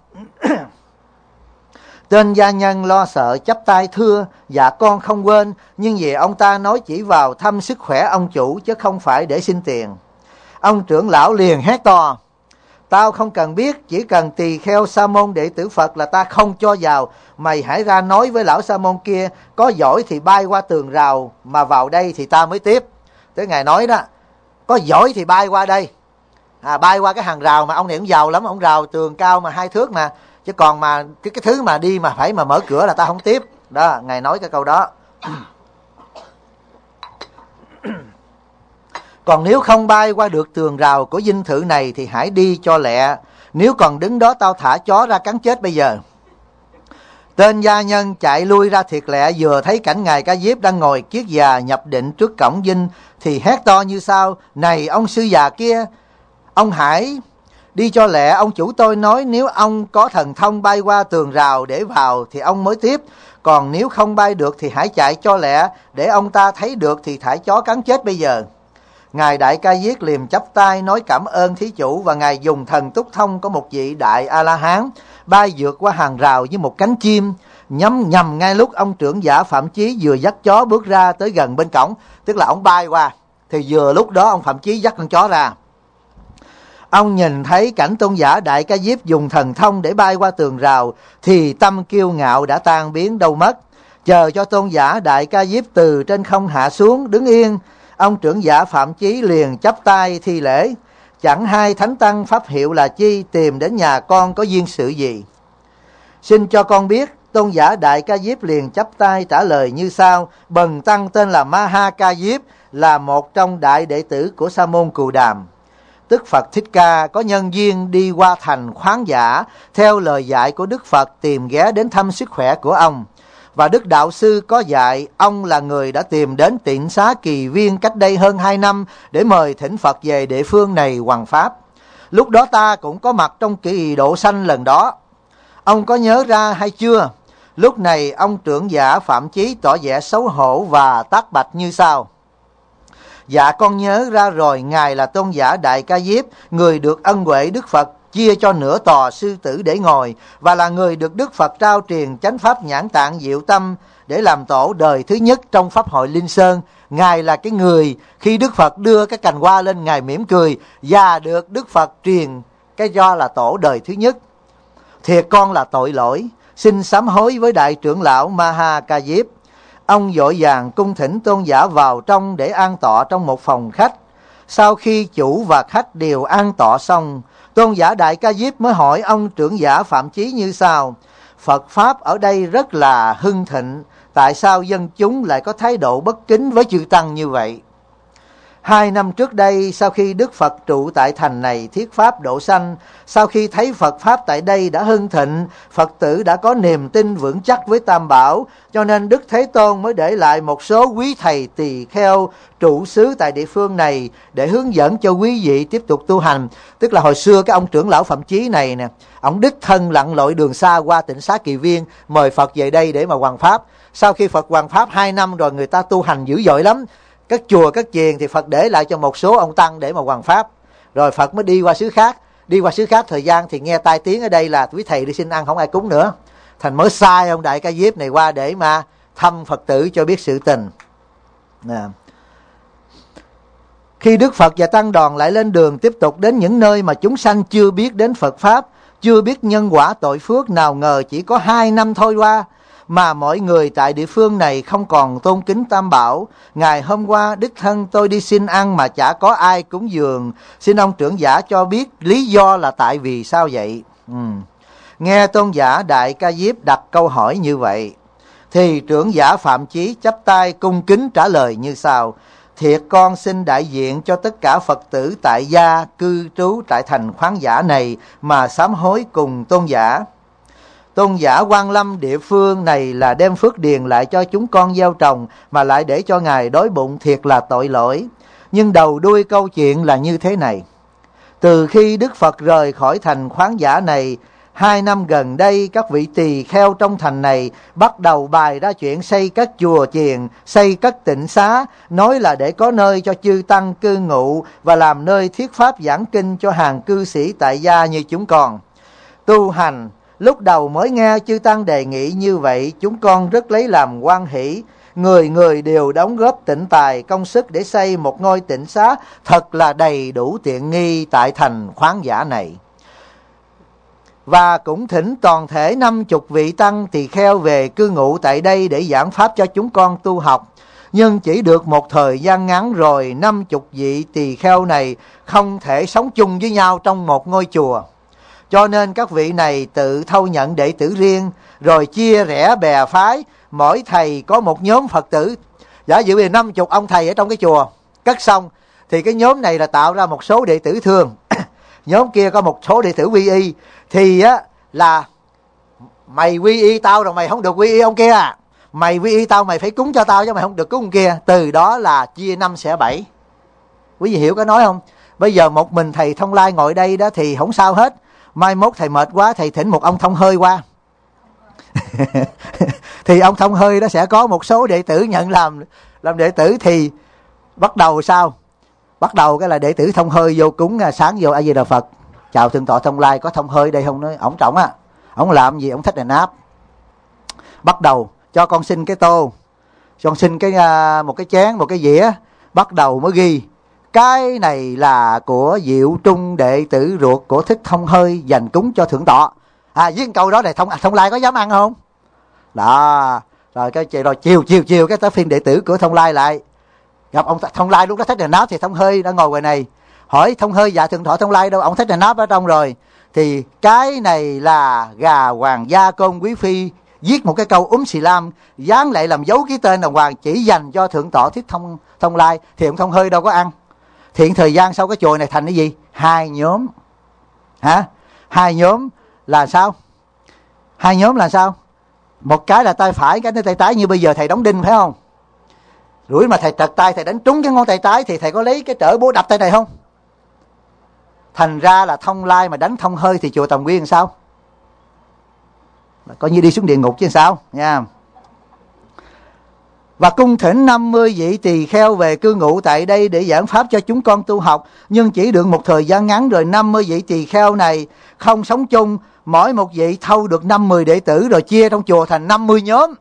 Tên gia nhân lo sợ chắp tay thưa: Dạ con không quên, nhưng vì ông ta nói chỉ vào thăm sức khỏe ông chủ chứ không phải để xin tiền. Ông trưởng lão liền hét to: Tao không cần biết, chỉ cần tỳ kheo sa môn đệ tử Phật là ta không cho vào. Mày hãy ra nói với lão sa môn kia, có giỏi thì bay qua tường rào mà vào đây thì ta mới tiếp. Tới Ngài nói đó, có giỏi thì bay qua đây, bay qua cái hàng rào mà ông này cũng giàu lắm, ông rào tường cao mà 2 thước mà, chứ còn mà cái thứ mà đi mà phải mà mở cửa là ta không tiếp. Đó, Ngài nói cái câu đó. Còn nếu không bay qua được tường rào của dinh thự này thì hãy đi cho lẹ, nếu còn đứng đó tao thả chó ra cắn chết bây giờ. Tên gia nhân chạy lui ra thiệt lẹ, vừa thấy cảnh Ngài Ca Diếp đang ngồi kiết già nhập định trước cổng dinh thì hét to như sau: Này ông sư già kia, ông hãy đi cho lẹ, ông chủ tôi nói nếu ông có thần thông bay qua tường rào để vào thì ông mới tiếp, còn nếu không bay được thì hãy chạy cho lẹ, để ông ta thấy được thì thả chó cắn chết bây giờ. Ngài Đại Ca Diếp liền chắp tay nói cảm ơn thí chủ, và Ngài dùng thần túc thông của một vị đại A-la-hán bay vượt qua hàng rào như một cánh chim, nhằm ngay lúc ông trưởng giả Phạm Chí vừa dắt chó bước ra tới gần bên cổng. Tức là ông bay qua thì vừa lúc đó ông Phạm Chí dắt con chó ra. Ông nhìn thấy cảnh tôn giả Đại Ca Diếp dùng thần thông để bay qua tường rào thì tâm kiêu ngạo đã tan biến đâu mất. Chờ cho tôn giả Đại Ca Diếp từ trên không hạ xuống đứng yên, ông trưởng giả Phạm Chí liền chắp tay thi lễ: Chẳng hay thánh tăng pháp hiệu là chi, tìm đến nhà con có duyên sự gì? Xin cho con biết. Tôn giả Đại Ca Diếp liền chắp tay trả lời như sau: Bần tăng tên là Ma Ha Ca Diếp, là một trong đại đệ tử của Sa môn Cù Đàm. Đức Phật Thích Ca có nhân duyên đi qua thành Khoáng Giả, theo lời dạy của Đức Phật tìm ghé đến thăm sức khỏe của ông. Và Đức Đạo Sư có dạy ông là người đã tìm đến Tịnh Xá Kỳ Viên cách đây hơn 2 năm để mời thỉnh Phật về địa phương này hoằng pháp. Lúc đó ta cũng có mặt trong kỳ độ sanh lần đó. Ông có nhớ ra hay chưa? Lúc này ông trưởng giả Phạm Chí tỏ vẻ xấu hổ và tác bạch như sau: Dạ con nhớ ra rồi, Ngài là tôn giả Đại Ca Diếp, người được ân huệ Đức Phật chia cho nửa tòa sư tử để ngồi, và là người được Đức Phật trao truyền chánh pháp Nhãn Tạng Diệu Tâm để làm tổ đời thứ nhất trong pháp hội Linh Sơn. Ngài là cái người khi Đức Phật đưa cái cành hoa lên, Ngài mỉm cười và được Đức Phật truyền cái do là tổ đời thứ nhất. Thiệt con là tội lỗi, xin sám hối với đại trưởng lão Ma Ha Ca Diếp. Ông vội vàng cung thỉnh tôn giả vào trong để an tọa trong một phòng khách. Sau khi chủ và khách đều an tọa xong, tôn giả Đại Ca Diếp mới hỏi ông trưởng giả Phạm Chí như sau: Phật Pháp ở đây rất là hưng thịnh, tại sao dân chúng lại có thái độ bất kính với chư Tăng như vậy? 2 năm trước đây, sau khi Đức Phật trụ tại thành này thuyết pháp độ sanh, sau khi thấy Phật Pháp tại đây đã hưng thịnh, Phật tử đã có niềm tin vững chắc với Tam Bảo, cho nên Đức Thế Tôn mới để lại một số quý thầy tỳ kheo trụ xứ tại địa phương này để hướng dẫn cho quý vị tiếp tục tu hành. Tức là hồi xưa cái ông trưởng lão Phạm Chí này nè, ông đích thân lặn lội đường xa qua Tịnh Xá Kỳ Viên mời Phật về đây để mà hoằng pháp. Sau khi Phật hoằng pháp 2 năm rồi, người ta tu hành dữ dội lắm. Các chùa, các chiền thì Phật để lại cho một số ông tăng để mà hoằng pháp. Rồi Phật mới đi qua xứ khác. Đi qua xứ khác thời gian thì nghe tai tiếng ở đây là quý thầy đi xin ăn không ai cúng nữa. Thành mới sai ông Đại Ca Diếp này qua để mà thăm Phật tử cho biết sự tình. Khi Đức Phật và Tăng đoàn lại lên đường tiếp tục đến những nơi mà chúng sanh chưa biết đến Phật Pháp, chưa biết nhân quả tội phước, nào ngờ chỉ có 2 năm thôi qua mà mọi người tại địa phương này không còn tôn kính Tam Bảo. Ngày hôm qua đích thân tôi đi xin ăn mà chả có ai cúng dường. Xin ông trưởng giả cho biết lý do là tại vì sao vậy? Nghe tôn giả Đại Ca Diếp đặt câu hỏi như vậy thì trưởng giả Phạm Chí chắp tay cung kính trả lời như sau: Thiệt con xin đại diện cho tất cả Phật tử tại gia cư trú tại thành Khoáng Giả này mà sám hối cùng tôn giả. Tôn giả Quan Lâm địa phương này là đem phước điền lại cho chúng con gieo trồng mà lại để cho Ngài đói bụng, thiệt là tội lỗi. Nhưng đầu đuôi câu chuyện là như thế này: từ khi Đức Phật rời khỏi thành Khoáng Giả này, 2 năm gần đây, các vị tỳ kheo trong thành này bắt đầu bày ra chuyện xây các chùa chiền, xây các tịnh xá, nói là để có nơi cho chư tăng cư ngụ và làm nơi thuyết pháp giảng kinh cho hàng cư sĩ tại gia như chúng con tu hành. Lúc đầu mới nghe chư tăng đề nghị như vậy, chúng con rất lấy làm hoan hỷ. Người người đều đóng góp tịnh tài công sức để xây một ngôi tịnh xá thật là đầy đủ tiện nghi tại thành Khoáng Giả này. Và cũng thỉnh toàn thể 50 vị tăng tỳ kheo về cư ngụ tại đây để giảng pháp cho chúng con tu học. nhưng chỉ được một thời gian ngắn rồi 50 vị tỳ kheo này không thể sống chung với nhau trong một ngôi chùa. Cho nên các vị này tự thâu nhận đệ tử riêng, rồi chia rẽ bè phái, mỗi thầy có một nhóm Phật tử. Giả dụ như 50 ông thầy ở trong cái chùa cất xong, thì cái nhóm này là tạo ra một số đệ tử thường, nhóm kia có một số đệ tử quy y. Thì á là mày quy y tao rồi mày không được quy y ông kia à, mày quy y tao mày phải cúng cho tao chứ mày không được cúng ông kia. Từ đó là chia 5 xẻ 7. Quý vị hiểu có nói không? Bây giờ một mình thầy Thông Lai ngồi đây đó thì không sao hết, mai mốt thầy mệt quá thầy thỉnh một ông thông hơi qua thì ông thông hơi đó sẽ có một số đệ tử nhận làm đệ tử. Thì bắt đầu sao? Bắt đầu cái là đệ tử thông hơi vô cúng, sáng vô A Di Đà Phật, chào thượng tọa Thông Lai, có thông hơi đây không? Nói ổng trọng á, ổng làm gì? Ổng thích đàn áp. Bắt đầu cho con xin cái tô, con xin cái một cái chén, một cái dĩa. Bắt đầu mới ghi cái này là của Diệu Trung, đệ tử ruột của Thích Thông Hơi, dành cúng cho thượng tọa. Với câu đó này Thông Lai có dám ăn không? Đó, rồi cái rồi chiều cái tới phiên đệ tử của Thông Lai lại gặp ông Thông Lai, lúc đó Thích Đàn Áp thì Thông Hơi đang ngồi ngoài này, hỏi Thông Hơi dạ thượng tọa Thông Lai đâu? Ông Thích Đàn Áp ở trong rồi. Thì cái này là gà hoàng gia Côn Quý Phi viết một cái câu xì lam, dán lại làm dấu ký tên đàng hoàng, chỉ dành cho thượng tọa Thích Thông Lai. Thì ông Thông Hơi đâu có ăn. Thì thời gian sau cái chùa này thành cái gì? 2 nhóm. 2 nhóm là sao? 2 nhóm là sao? Một cái là tay phải, cái tay trái, như bây giờ thầy đóng đinh phải không? Rủi mà thầy trật tay, thầy đánh trúng cái ngón tay trái thì thầy có lấy cái trở búa đập tay này không? Thành ra là Thông Lai mà đánh Thông Hơi thì chùa Tầm Quyên sao? Coi như đi xuống địa ngục chứ sao nha. Và cung thỉnh 50 vị tỳ kheo về cư ngụ tại đây để giảng pháp cho chúng con tu học, nhưng chỉ được một thời gian ngắn rồi 50 vị tỳ kheo này không sống chung, mỗi một vị thâu được 50 đệ tử rồi chia trong chùa thành 50 nhóm.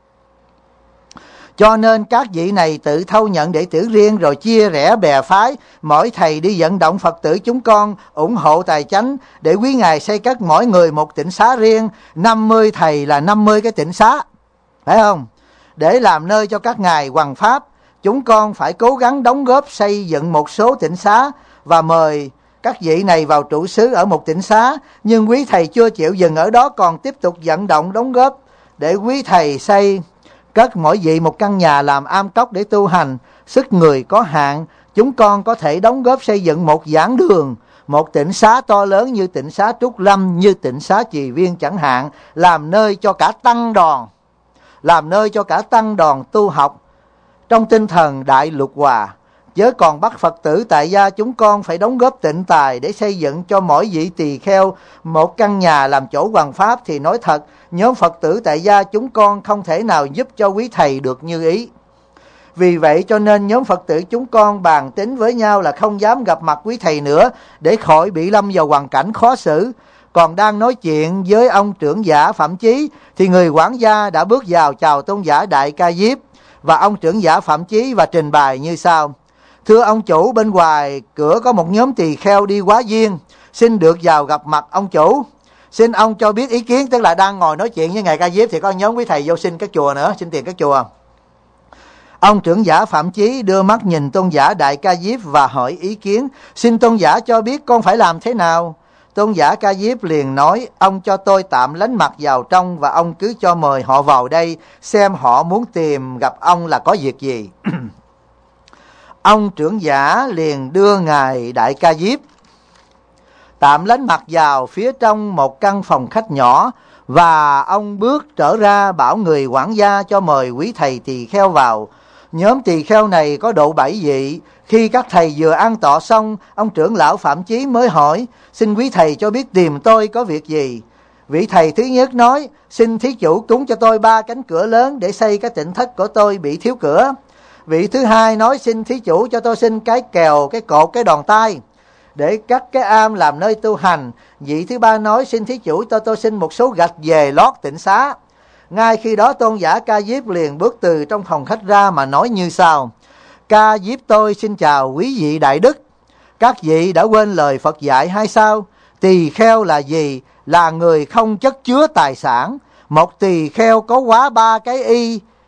Cho nên các vị này tự thâu nhận đệ tử riêng rồi chia rẽ bè phái, mỗi thầy đi vận động Phật tử chúng con ủng hộ tài chánh để quý ngài xây cất mỗi người một tịnh xá riêng. 50 thầy là 50 cái tịnh xá, phải không? Để làm nơi cho các ngài hoằng pháp, chúng con phải cố gắng đóng góp xây dựng một số tịnh xá và mời các vị này vào trụ xứ ở một tịnh xá. Nhưng quý thầy chưa chịu dừng ở đó, còn tiếp tục vận động đóng góp để quý thầy xây cất mỗi vị một căn nhà làm am cốc để tu hành. Sức người có hạn, chúng con có thể đóng góp xây dựng một giảng đường, một tịnh xá to lớn như tịnh xá Trúc Lâm, như tịnh xá Trì Viên chẳng hạn, làm nơi cho cả tăng đoàn tu học trong tinh thần đại luật hòa. Chớ còn bắt Phật tử tại gia chúng con phải đóng góp tịnh tài để xây dựng cho mỗi vị tỳ kheo một căn nhà làm chỗ hoằng pháp, thì nói thật nhóm Phật tử tại gia chúng con không thể nào giúp cho quý thầy được như ý. Vì vậy cho nên nhóm Phật tử chúng con bàn tính với nhau là không dám gặp mặt quý thầy nữa, để khỏi bị lâm vào hoàn cảnh khó xử. Còn đang nói chuyện với ông trưởng giả Phạm Chí thì người quản gia đã bước vào chào tôn giả Đại Ca Diếp và ông trưởng giả Phạm Chí và trình bày như sau: Thưa ông chủ, bên ngoài cửa có một nhóm tỳ kheo đi quá duyên, xin được vào gặp mặt ông chủ. Xin ông cho biết ý kiến. Tức là đang ngồi nói chuyện với ngài Ca Diếp thì có nhóm quý thầy vô xin các chùa nữa, xin tiền các chùa. Ông trưởng giả Phạm Chí đưa mắt nhìn tôn giả Đại Ca Diếp và hỏi ý kiến: Xin tôn giả cho biết con phải làm thế nào? Tôn giả Ca Diếp liền nói: Ông cho tôi tạm lánh mặt vào trong và ông cứ cho mời họ vào đây, xem họ muốn tìm gặp ông là có việc gì. Ông trưởng giả liền đưa ngài Đại Ca Diếp tạm lánh mặt vào phía trong một căn phòng khách nhỏ, và ông bước trở ra bảo người quản gia cho mời quý thầy tỳ kheo vào. Nhóm tỳ kheo này có độ 7 vị. Khi các thầy vừa an tọa xong, ông trưởng lão Phạm Chí mới hỏi: Xin quý thầy cho biết tìm tôi có việc gì? Vị thầy thứ nhất nói: Xin thí chủ cúng cho tôi 3 cánh cửa lớn để xây cái tịnh thất của tôi bị thiếu cửa. Vị thứ hai nói: Xin thí chủ cho tôi xin cái kèo, cái cột, cái đòn tay để cắt cái am làm nơi tu hành. Vị thứ ba nói: Xin thí chủ cho tôi xin một số gạch về lót tịnh xá. Ngay khi đó tôn giả Ca Diếp liền bước từ trong phòng khách ra mà nói như sau: Ca Diếp tôi xin chào quý vị đại đức. Các vị đã quên lời Phật dạy hay sao? Tỳ kheo là gì? Là người không chất chứa tài sản. Một tỳ kheo có quá 3 cái y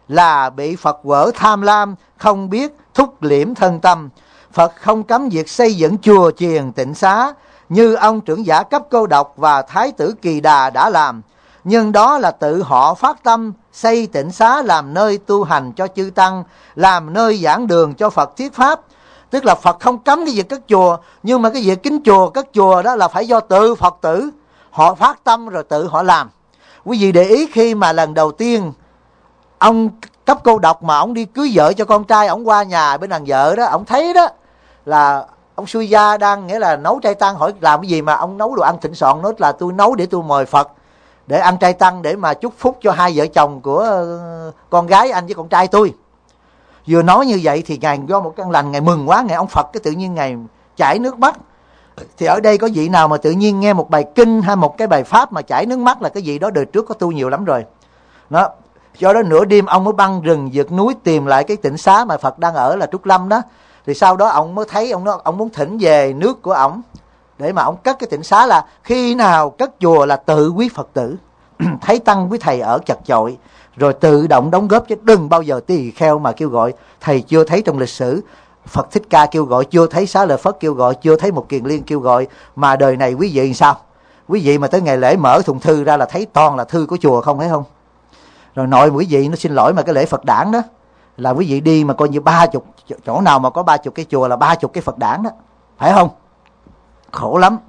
là bị Phật quở tham lam, không biết thúc liễm thân tâm. Phật không cấm việc xây dựng chùa chiền tịnh xá như ông trưởng giả Cấp Cô Độc và Thái tử Kỳ Đà đã làm, nhưng đó là tự họ phát tâm xây tịnh xá làm nơi tu hành cho chư tăng, làm nơi giảng đường cho Phật thuyết pháp. Tức là Phật không cấm cái việc cất chùa, nhưng mà cái việc kính chùa, cất chùa đó là phải do tự Phật tử họ phát tâm rồi tự họ làm. Quý vị để ý khi mà lần đầu tiên ông Cấp Cô Độc mà ông đi cưới vợ cho con trai, ông qua nhà bên nàng vợ đó, ông thấy đó là ông Xuy Gia đang nghĩa là nấu trai tăng, hỏi làm cái gì mà ông nấu đồ ăn thịnh soạn, nói là tôi nấu để tôi mời Phật để ăn trai tăng, để mà chúc phúc cho hai vợ chồng của con gái anh với con trai tôi. Vừa nói như vậy thì Ngài do một căn lành, Ngài mừng quá, Ngài ông Phật cái tự nhiên Ngài chảy nước mắt. Thì ở đây có vị nào mà tự nhiên nghe một bài kinh hay một cái bài pháp mà chảy nước mắt là cái vị đó đời trước có tu nhiều lắm rồi. Đó. Do đó nửa đêm ông mới băng rừng vượt núi tìm lại cái tịnh xá mà Phật đang ở là Trúc Lâm đó. Thì sau đó ông mới thấy ông muốn thỉnh về nước của ông để mà ông cất cái tịnh xá. Là khi nào cất chùa là tự quý Phật tử thấy tăng quý thầy ở chật chội rồi tự động đóng góp, chứ đừng bao giờ tỳ kheo mà kêu gọi. Thầy chưa thấy trong lịch sử Phật Thích Ca kêu gọi, chưa thấy Xá Lợi Phất kêu gọi, chưa thấy một Kiền Liên kêu gọi, mà đời này quý vị sao? Quý vị mà tới ngày lễ mở thùng thư ra là thấy toàn là thư của chùa không, thấy không? Rồi nội quý vị nó xin lỗi mà cái lễ Phật đản đó là quý vị đi mà coi như 30 chỗ nào mà có 30 cái chùa là 30 cái Phật đản đó, phải không? Khổ lắm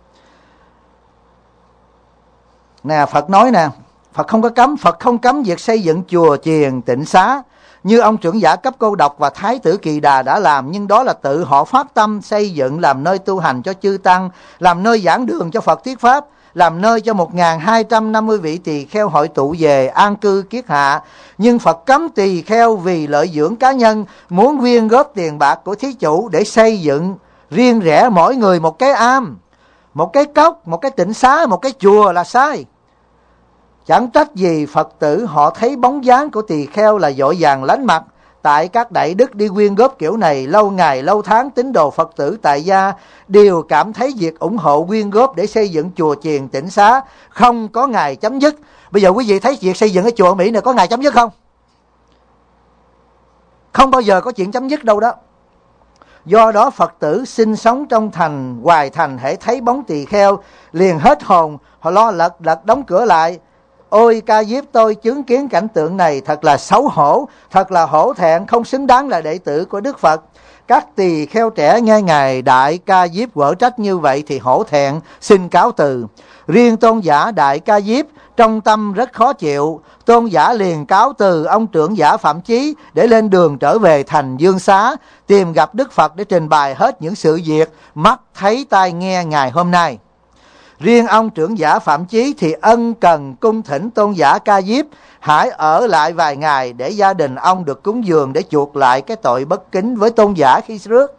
nè. Phật nói nè, Phật không cấm việc xây dựng chùa chiền tịnh xá như ông trưởng giả Cấp Cô Độc và Thái tử Kỳ Đà đã làm, nhưng đó là tự họ phát tâm xây dựng làm nơi tu hành cho chư tăng, làm nơi giảng đường cho Phật thuyết pháp, làm nơi cho 1250 vị tỳ kheo hội tụ về an cư kiết hạ. Nhưng Phật cấm tỳ kheo vì lợi dưỡng cá nhân muốn quyên góp tiền bạc của thí chủ để xây dựng riêng rẽ mỗi người một cái am, một cái cốc, một cái tịnh xá, một cái chùa là sai. Chẳng trách gì Phật tử họ thấy bóng dáng của tỳ kheo là vội vàng lánh mặt. Tại các đại đức đi quyên góp kiểu này lâu ngày lâu tháng, tín đồ Phật tử tại gia đều cảm thấy việc ủng hộ quyên góp để xây dựng chùa chiền tịnh xá không có ngày chấm dứt. Bây giờ quý vị thấy việc xây dựng cái chùa ở Mỹ này có ngày chấm dứt không? Không bao giờ có chuyện chấm dứt đâu đó. Do đó Phật tử sinh sống trong thành hoài thành hễ thấy bóng tỳ kheo liền hết hồn, họ lo lật đóng cửa lại. Ôi Ca Diếp, tôi chứng kiến cảnh tượng này thật là xấu hổ, thật là hổ thẹn, không xứng đáng là đệ tử của Đức Phật. Các tỳ kheo trẻ nghe Ngài Đại Ca Diếp quở trách như vậy thì hổ thẹn, xin cáo từ. Riêng tôn giả Đại Ca Diếp trong tâm rất khó chịu, tôn giả liền cáo từ ông trưởng giả Phạm Chí để lên đường trở về thành Dương Xá, tìm gặp Đức Phật để trình bày hết những sự việc mắt thấy tai nghe ngày hôm nay. Riêng ông trưởng giả Phạm Chí thì ân cần cung thỉnh tôn giả Ca Diếp hãy ở lại vài ngày để gia đình ông được cúng dường để chuộc lại cái tội bất kính với tôn giả khi trước.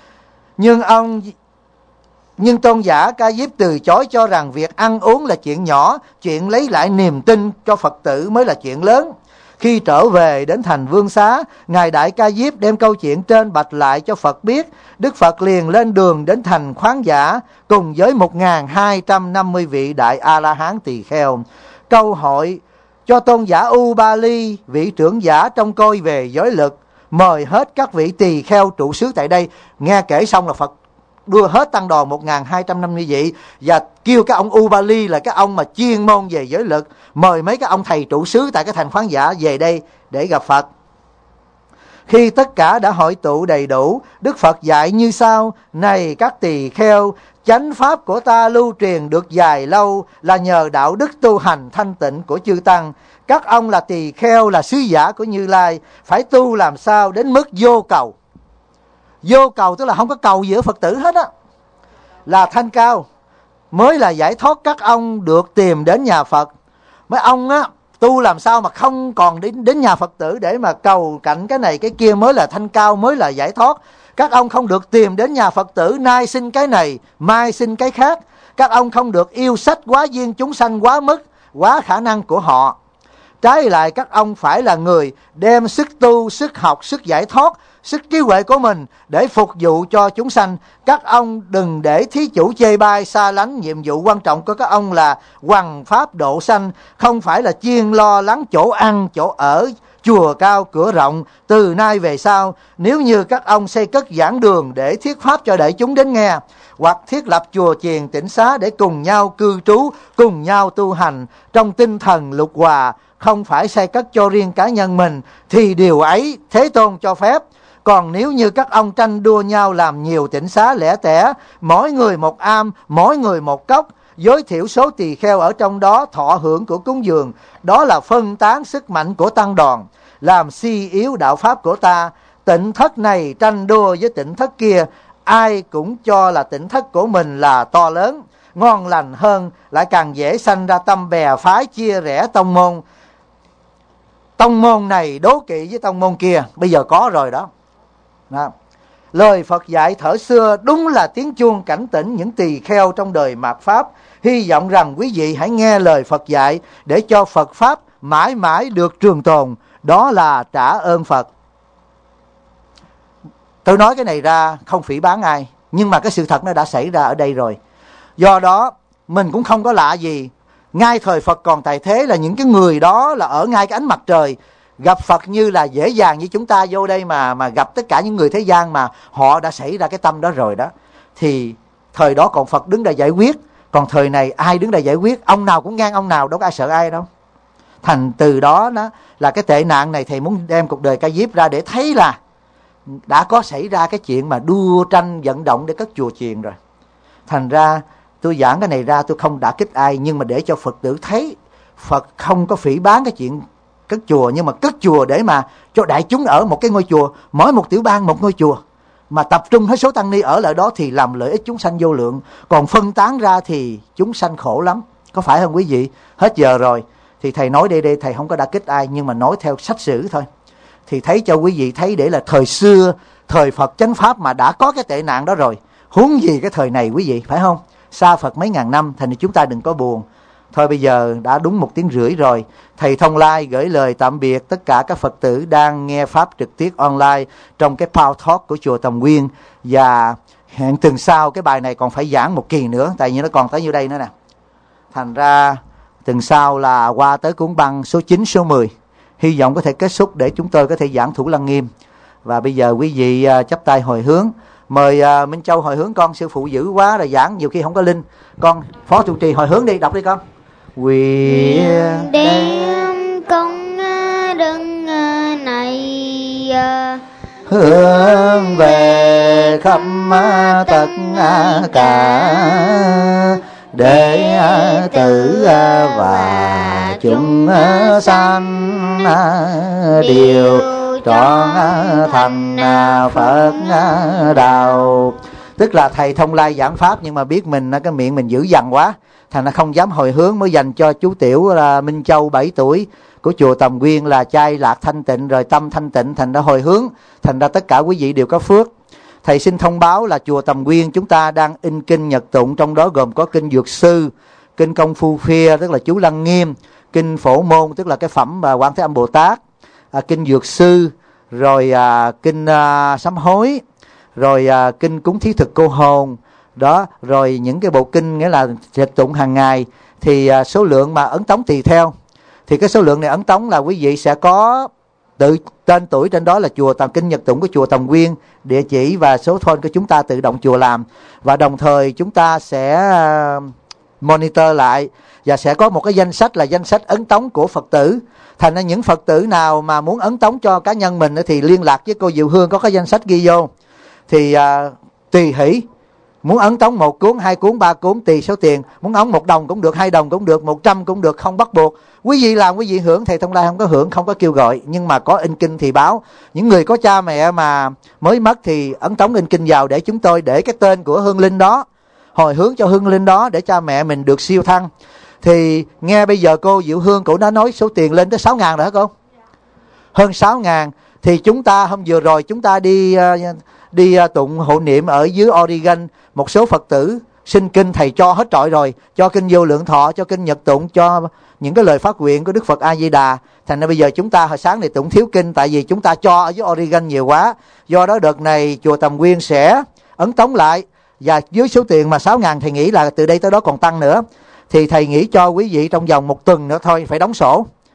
Nhưng tôn giả Ca Diếp từ chối, cho rằng việc ăn uống là chuyện nhỏ, chuyện lấy lại niềm tin cho Phật tử mới là chuyện lớn. Khi trở về đến thành Vương Xá, Ngài Đại Ca Diếp đem câu chuyện trên bạch lại cho Phật biết. Đức Phật liền lên đường đến thành Khoáng Giả cùng với 1250 vị Đại A-la-hán tỳ kheo. Câu hội cho tôn giả U-ba-li, vị trưởng giả trông coi về giới lực, mời hết các vị tỳ kheo trụ xứ tại đây. Nghe kể xong là Phật đưa hết tăng đoàn 1250 vị và kêu cái ông U-ba-li là cái ông mà chuyên môn về giới lực, mời mấy cái ông thầy trụ xứ tại cái thành Khoáng Giả về đây để gặp Phật. Khi tất cả đã hội tụ đầy đủ, Đức Phật dạy như sau: này các tỳ kheo, chánh pháp của ta lưu truyền được dài lâu là nhờ đạo đức tu hành thanh tịnh của chư tăng. Các ông là tỳ kheo, là sứ giả của Như Lai, phải tu làm sao đến mức vô cầu. Vô cầu tức là không có cầu gì ở Phật tử hết á, là thanh cao mới là giải thoát. Các ông được tìm đến nhà Phật. Mấy ông á tu làm sao mà không còn đến nhà Phật tử để mà cầu cạnh cái này cái kia mới là thanh cao, mới là giải thoát. Các ông không được tìm đến nhà Phật tử nay xin cái này mai xin cái khác. Các ông không được yêu sách quá duyên chúng sanh quá mức, quá khả năng của họ. Trái lại các ông phải là người đem sức tu, sức học, sức giải thoát, sức trí huệ của mình để phục vụ cho chúng sanh. Các ông đừng để thí chủ chê bai xa lánh. Nhiệm vụ quan trọng của các ông là hoằng pháp độ sanh, không phải là chuyên lo lắng chỗ ăn, chỗ ở, chùa cao cửa rộng. Từ nay về sau, nếu như các ông xây cất giảng đường để thuyết pháp cho đại chúng đến nghe, hoặc thiết lập chùa chiền tĩnh xá để cùng nhau cư trú, cùng nhau tu hành trong tinh thần lục hòa, không phải xây cất cho riêng cá nhân mình, thì điều ấy Thế Tôn cho phép. Còn nếu như các ông tranh đua nhau làm nhiều tĩnh xá lẻ tẻ, mỗi người một am, mỗi người một cốc, giới thiệu số tỳ kheo ở trong đó thọ hưởng của cúng dường, đó là phân tán sức mạnh của tăng đoàn, làm suy yếu đạo pháp của ta. Tịnh thất này tranh đua với tịnh thất kia, ai cũng cho là tịnh thất của mình là to lớn, ngon lành hơn, lại càng dễ sanh ra tâm bè phái, chia rẽ tông môn. Tông môn này đố kỵ với tông môn kia, bây giờ có rồi đó. Lời Phật dạy thở xưa đúng là tiếng chuông cảnh tỉnh những tỳ kheo trong đời mạt Pháp. Hy vọng rằng quý vị hãy nghe lời Phật dạy để cho Phật Pháp mãi mãi được trường tồn. Đó là trả ơn Phật. Tôi nói cái này ra không phỉ báng ai, nhưng mà cái sự thật nó đã xảy ra ở đây rồi. Do đó mình cũng không có lạ gì. Ngay thời Phật còn tại thế là những cái người đó là ở ngay cái ánh mặt trời, gặp Phật như là dễ dàng như chúng ta vô đây mà gặp tất cả những người thế gian, mà họ đã xảy ra cái tâm đó rồi đó. Thì thời đó còn Phật đứng ra giải quyết, còn thời này ai đứng ra giải quyết? Ông nào cũng ngang ông nào, đâu có ai sợ ai đâu. Thành từ đó là cái tệ nạn này thầy muốn đem cuộc đời Ca Diếp ra để thấy là đã có xảy ra cái chuyện mà đua tranh vận động để cất chùa chiền rồi. Thành ra tôi giảng cái này ra tôi không đả kích ai, nhưng mà để cho Phật tử thấy Phật không có phỉ báng cái chuyện cất chùa, nhưng mà cất chùa để mà cho đại chúng ở một cái ngôi chùa, mỗi một tiểu bang một ngôi chùa, mà tập trung hết số tăng ni ở lại đó thì làm lợi ích chúng sanh vô lượng. Còn phân tán ra thì chúng sanh khổ lắm, có phải không quý vị? Hết giờ rồi thì thầy nói đây thầy không có đả kích ai, nhưng mà nói theo sách sử thôi, thì thấy cho quý vị thấy để là thời xưa, thời Phật chánh pháp mà đã có cái tệ nạn đó rồi, huống gì cái thời này quý vị, phải không? Xa Phật mấy ngàn năm, thành ra chúng ta đừng có buồn. Thôi bây giờ đã đúng 1 tiếng rưỡi rồi. Thầy Thông Lai gửi lời tạm biệt tất cả các Phật tử đang nghe Pháp trực tiếp online trong cái Power Talk của chùa Tầm Nguyên. Và hẹn tuần sau cái bài này còn phải giảng một kỳ nữa, tại vì nó còn tới nhiêu đây nữa nè. Thành ra tuần sau là qua tới cuốn băng số 9, số 10. Hy vọng có thể kết thúc để chúng tôi có thể giảng Thủ Lăng Nghiêm. Và bây giờ quý vị chắp tay hồi hướng. Mời Minh Châu hồi hướng con, sư phụ dữ quá rồi giảng nhiều khi không có linh. Con phó trụ trì hồi hướng đi, đọc đi con. Nguyện đem công đức này hướng về khắp tất cả đệ tử và chúng sanh đều trọn thành Phật đạo. Tức là thầy Thông Lai giảng pháp nhưng mà biết mình cái miệng mình dữ dằn quá, thành ra không dám hồi hướng, mới dành cho chú tiểu là Minh Châu 7 tuổi của chùa Tầm Nguyên là trai lạc thanh tịnh rồi tâm thanh tịnh, thành ra hồi hướng, thành ra tất cả quý vị đều có phước. Thầy xin thông báo là chùa Tầm Nguyên chúng ta đang in kinh Nhật tụng, trong đó gồm có kinh Dược Sư, kinh Công Phu Phia tức là chú Lăng Nghiêm, kinh Phổ Môn tức là cái phẩm Quán Thế Âm Bồ Tát, kinh Dược Sư, rồi kinh Sám Hối, rồi kinh Cúng Thí Thực Cô Hồn đó, rồi những cái bộ kinh nghĩa là dịch tụng hàng ngày. Thì số lượng mà ấn tống tùy theo, thì cái số lượng này ấn tống là quý vị sẽ có tự tên tuổi trên đó là chùa Tầm Kinh Nhật tụng của chùa Tầm Nguyên, địa chỉ và số phone của chúng ta tự động chùa làm, và đồng thời chúng ta sẽ monitor lại và sẽ có một cái danh sách là danh sách ấn tống của Phật tử. Thành ra những Phật tử nào mà muốn ấn tống cho cá nhân mình thì liên lạc với cô Diệu Hương, có cái danh sách ghi vô. Thì tùy hỷ, muốn ấn tống 1 cuốn, 2 cuốn, 3 cuốn tùy số tiền, muốn ấn 1 đồng cũng được, 2 đồng cũng được, 100 cũng được, không bắt buộc. Quý vị làm quý vị hưởng, thầy Thông Lai không có hưởng, không có kêu gọi, nhưng mà có in kinh thì báo. Những người có cha mẹ mà mới mất thì ấn tống in kinh vào để chúng tôi để cái tên của hương linh đó, hồi hướng cho hương linh đó để cha mẹ mình được siêu thăng. Thì nghe bây giờ cô Diệu Hương cổ đã nói số tiền lên tới 6.000 rồi hả cô? Hơn 6.000. Thì chúng ta hôm vừa rồi chúng ta đi tụng hộ niệm ở dưới Oregon, một số Phật tử xin kinh thầy cho hết trọi rồi, cho kinh Vô Lượng Thọ, cho kinh Nhật tụng, cho những cái lời phát nguyện của Đức Phật A Di Đà. Thành ra bây giờ chúng ta hồi sáng này tụng thiếu kinh, tại vì chúng ta cho ở dưới Oregon nhiều quá. Do đó đợt này chùa Tầm Nguyên sẽ ấn tống lại, và dưới số tiền mà 6.000 thầy nghĩ là từ đây tới đó còn tăng nữa, thì thầy nghĩ cho quý vị trong vòng 1 tuần nữa thôi phải đóng sổ.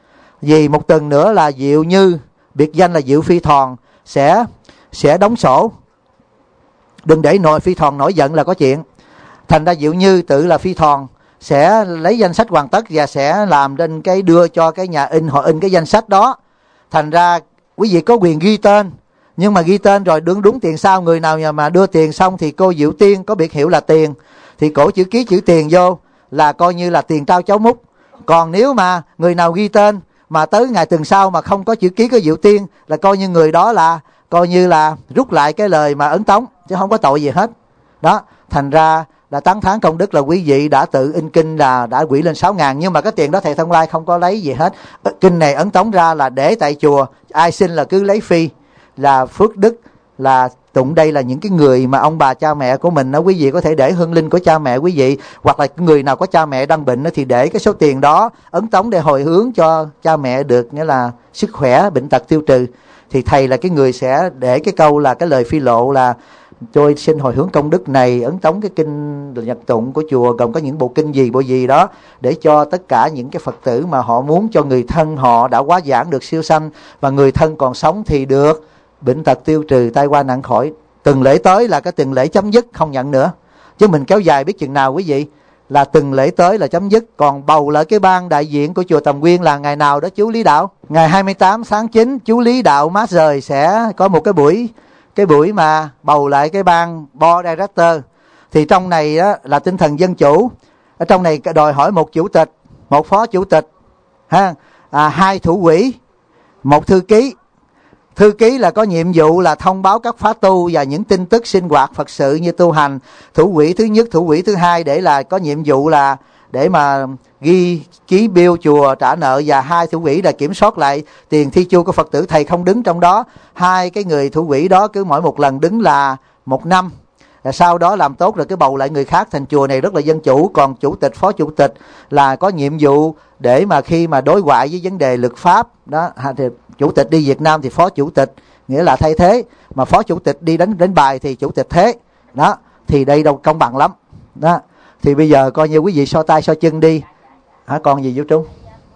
Vì một tuần nữa là Diệu Như, biệt danh là Diệu Phi Thòn, sẽ đóng sổ. Đừng để Phi Thòn nổi giận là có chuyện. Thành ra Diệu Như tự là Phi Thòn sẽ lấy danh sách hoàn tất và sẽ làm trên cái đưa cho cái nhà in, họ in cái danh sách đó. Thành ra quý vị có quyền ghi tên, nhưng mà ghi tên rồi đúng tiền sau. Người nào mà đưa tiền xong thì cô Diệu Tiên có biệt hiệu là Tiền, thì cổ chữ ký chữ Tiền vô là coi như là tiền trao cháu múc. Còn nếu mà người nào ghi tên mà tới ngày tuần sau mà không có chữ ký của Diệu Tiên là coi như người đó là coi như là rút lại cái lời mà ấn tống, chứ không có tội gì hết đó. Thành ra là tán thán công đức là quý vị đã tự in kinh là đã quỹ lên 6.000, nhưng mà cái tiền đó thầy Thông Lai không có lấy gì hết. Kinh này ấn tống ra là để tại chùa, ai xin là cứ lấy phi, là phước đức, là tụng đây là những cái người mà ông bà cha mẹ của mình đó. Quý vị có thể để hương linh của cha mẹ quý vị, hoặc là người nào có cha mẹ đang bệnh đó, thì để cái số tiền đó ấn tống để hồi hướng cho cha mẹ được, nghĩa là sức khỏe bệnh tật tiêu trừ. Thì thầy là cái người sẽ để cái câu là cái lời phi lộ là tôi xin hồi hướng công đức này, ấn tống cái kinh nhật tụng của chùa gồm có những bộ kinh gì bộ gì đó, để cho tất cả những cái Phật tử mà họ muốn cho người thân họ đã quá giảng được siêu sanh, và người thân còn sống thì được bệnh tật tiêu trừ, tai qua nạn khỏi. Từng lễ tới là cái từng lễ chấm dứt, không nhận nữa. Chứ mình kéo dài biết chừng nào quý vị, là từng lễ tới là chấm dứt. Còn bầu lại cái ban đại diện của chùa Tầm Nguyên là ngày nào đó chú Lý Đạo? Ngày 28 tháng 9 chú Lý Đạo Mát Rời sẽ có một cái buổi mà bầu lại cái ban board director. Thì trong này á, là tinh thần dân chủ. Ở trong này đòi hỏi một chủ tịch, một phó chủ tịch, hai thủ quỹ, một thư ký. Thư ký là có nhiệm vụ là thông báo các khóa tu và những tin tức sinh hoạt Phật sự như tu hành. Thủ quỹ thứ nhất, thủ quỹ thứ hai để là có nhiệm vụ là để mà ghi ký bill chùa trả nợ, và hai thủ quỹ là kiểm soát lại tiền thi chu của Phật tử. Thầy không đứng trong đó. Hai cái người thủ quỹ đó cứ mỗi một lần đứng là 1 năm. Sau đó làm tốt rồi cái bầu lại người khác. Thành chùa này rất là dân chủ. Còn chủ tịch, phó chủ tịch là có nhiệm vụ để mà khi mà đối ngoại với vấn đề luật pháp đó, thì chủ tịch đi Việt Nam thì phó chủ tịch nghĩa là thay thế, mà phó chủ tịch đi đánh bài thì chủ tịch thế đó. Thì đây đâu công bằng lắm đó. Thì bây giờ coi như quý vị so tay so chân đi. Còn gì Vũ Trung?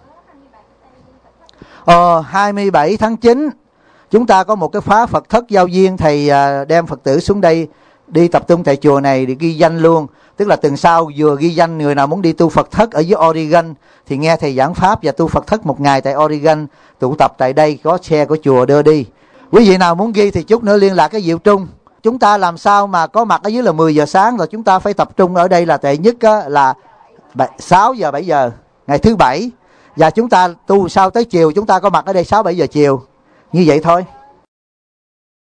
27 tháng 9 chúng ta có một cái khóa Phật thất giao duyên. Thầy đem Phật tử xuống đây đi tập trung tại chùa này để ghi danh luôn. Tức là tuần sau vừa ghi danh người nào muốn đi tu Phật thất ở dưới Oregon thì nghe thầy giảng pháp và tu Phật thất 1 ngày tại Oregon, tụ tập tại đây, có xe của chùa đưa đi. Quý vị nào muốn ghi thì chút nữa liên lạc cái Diệu Trung. Chúng ta làm sao mà có mặt ở dưới là 10 giờ sáng, rồi chúng ta phải tập trung ở đây là tệ nhất là 6 giờ 7 giờ ngày thứ Bảy, và chúng ta tu sao tới chiều chúng ta có mặt ở đây 6-7 giờ chiều, như vậy thôi.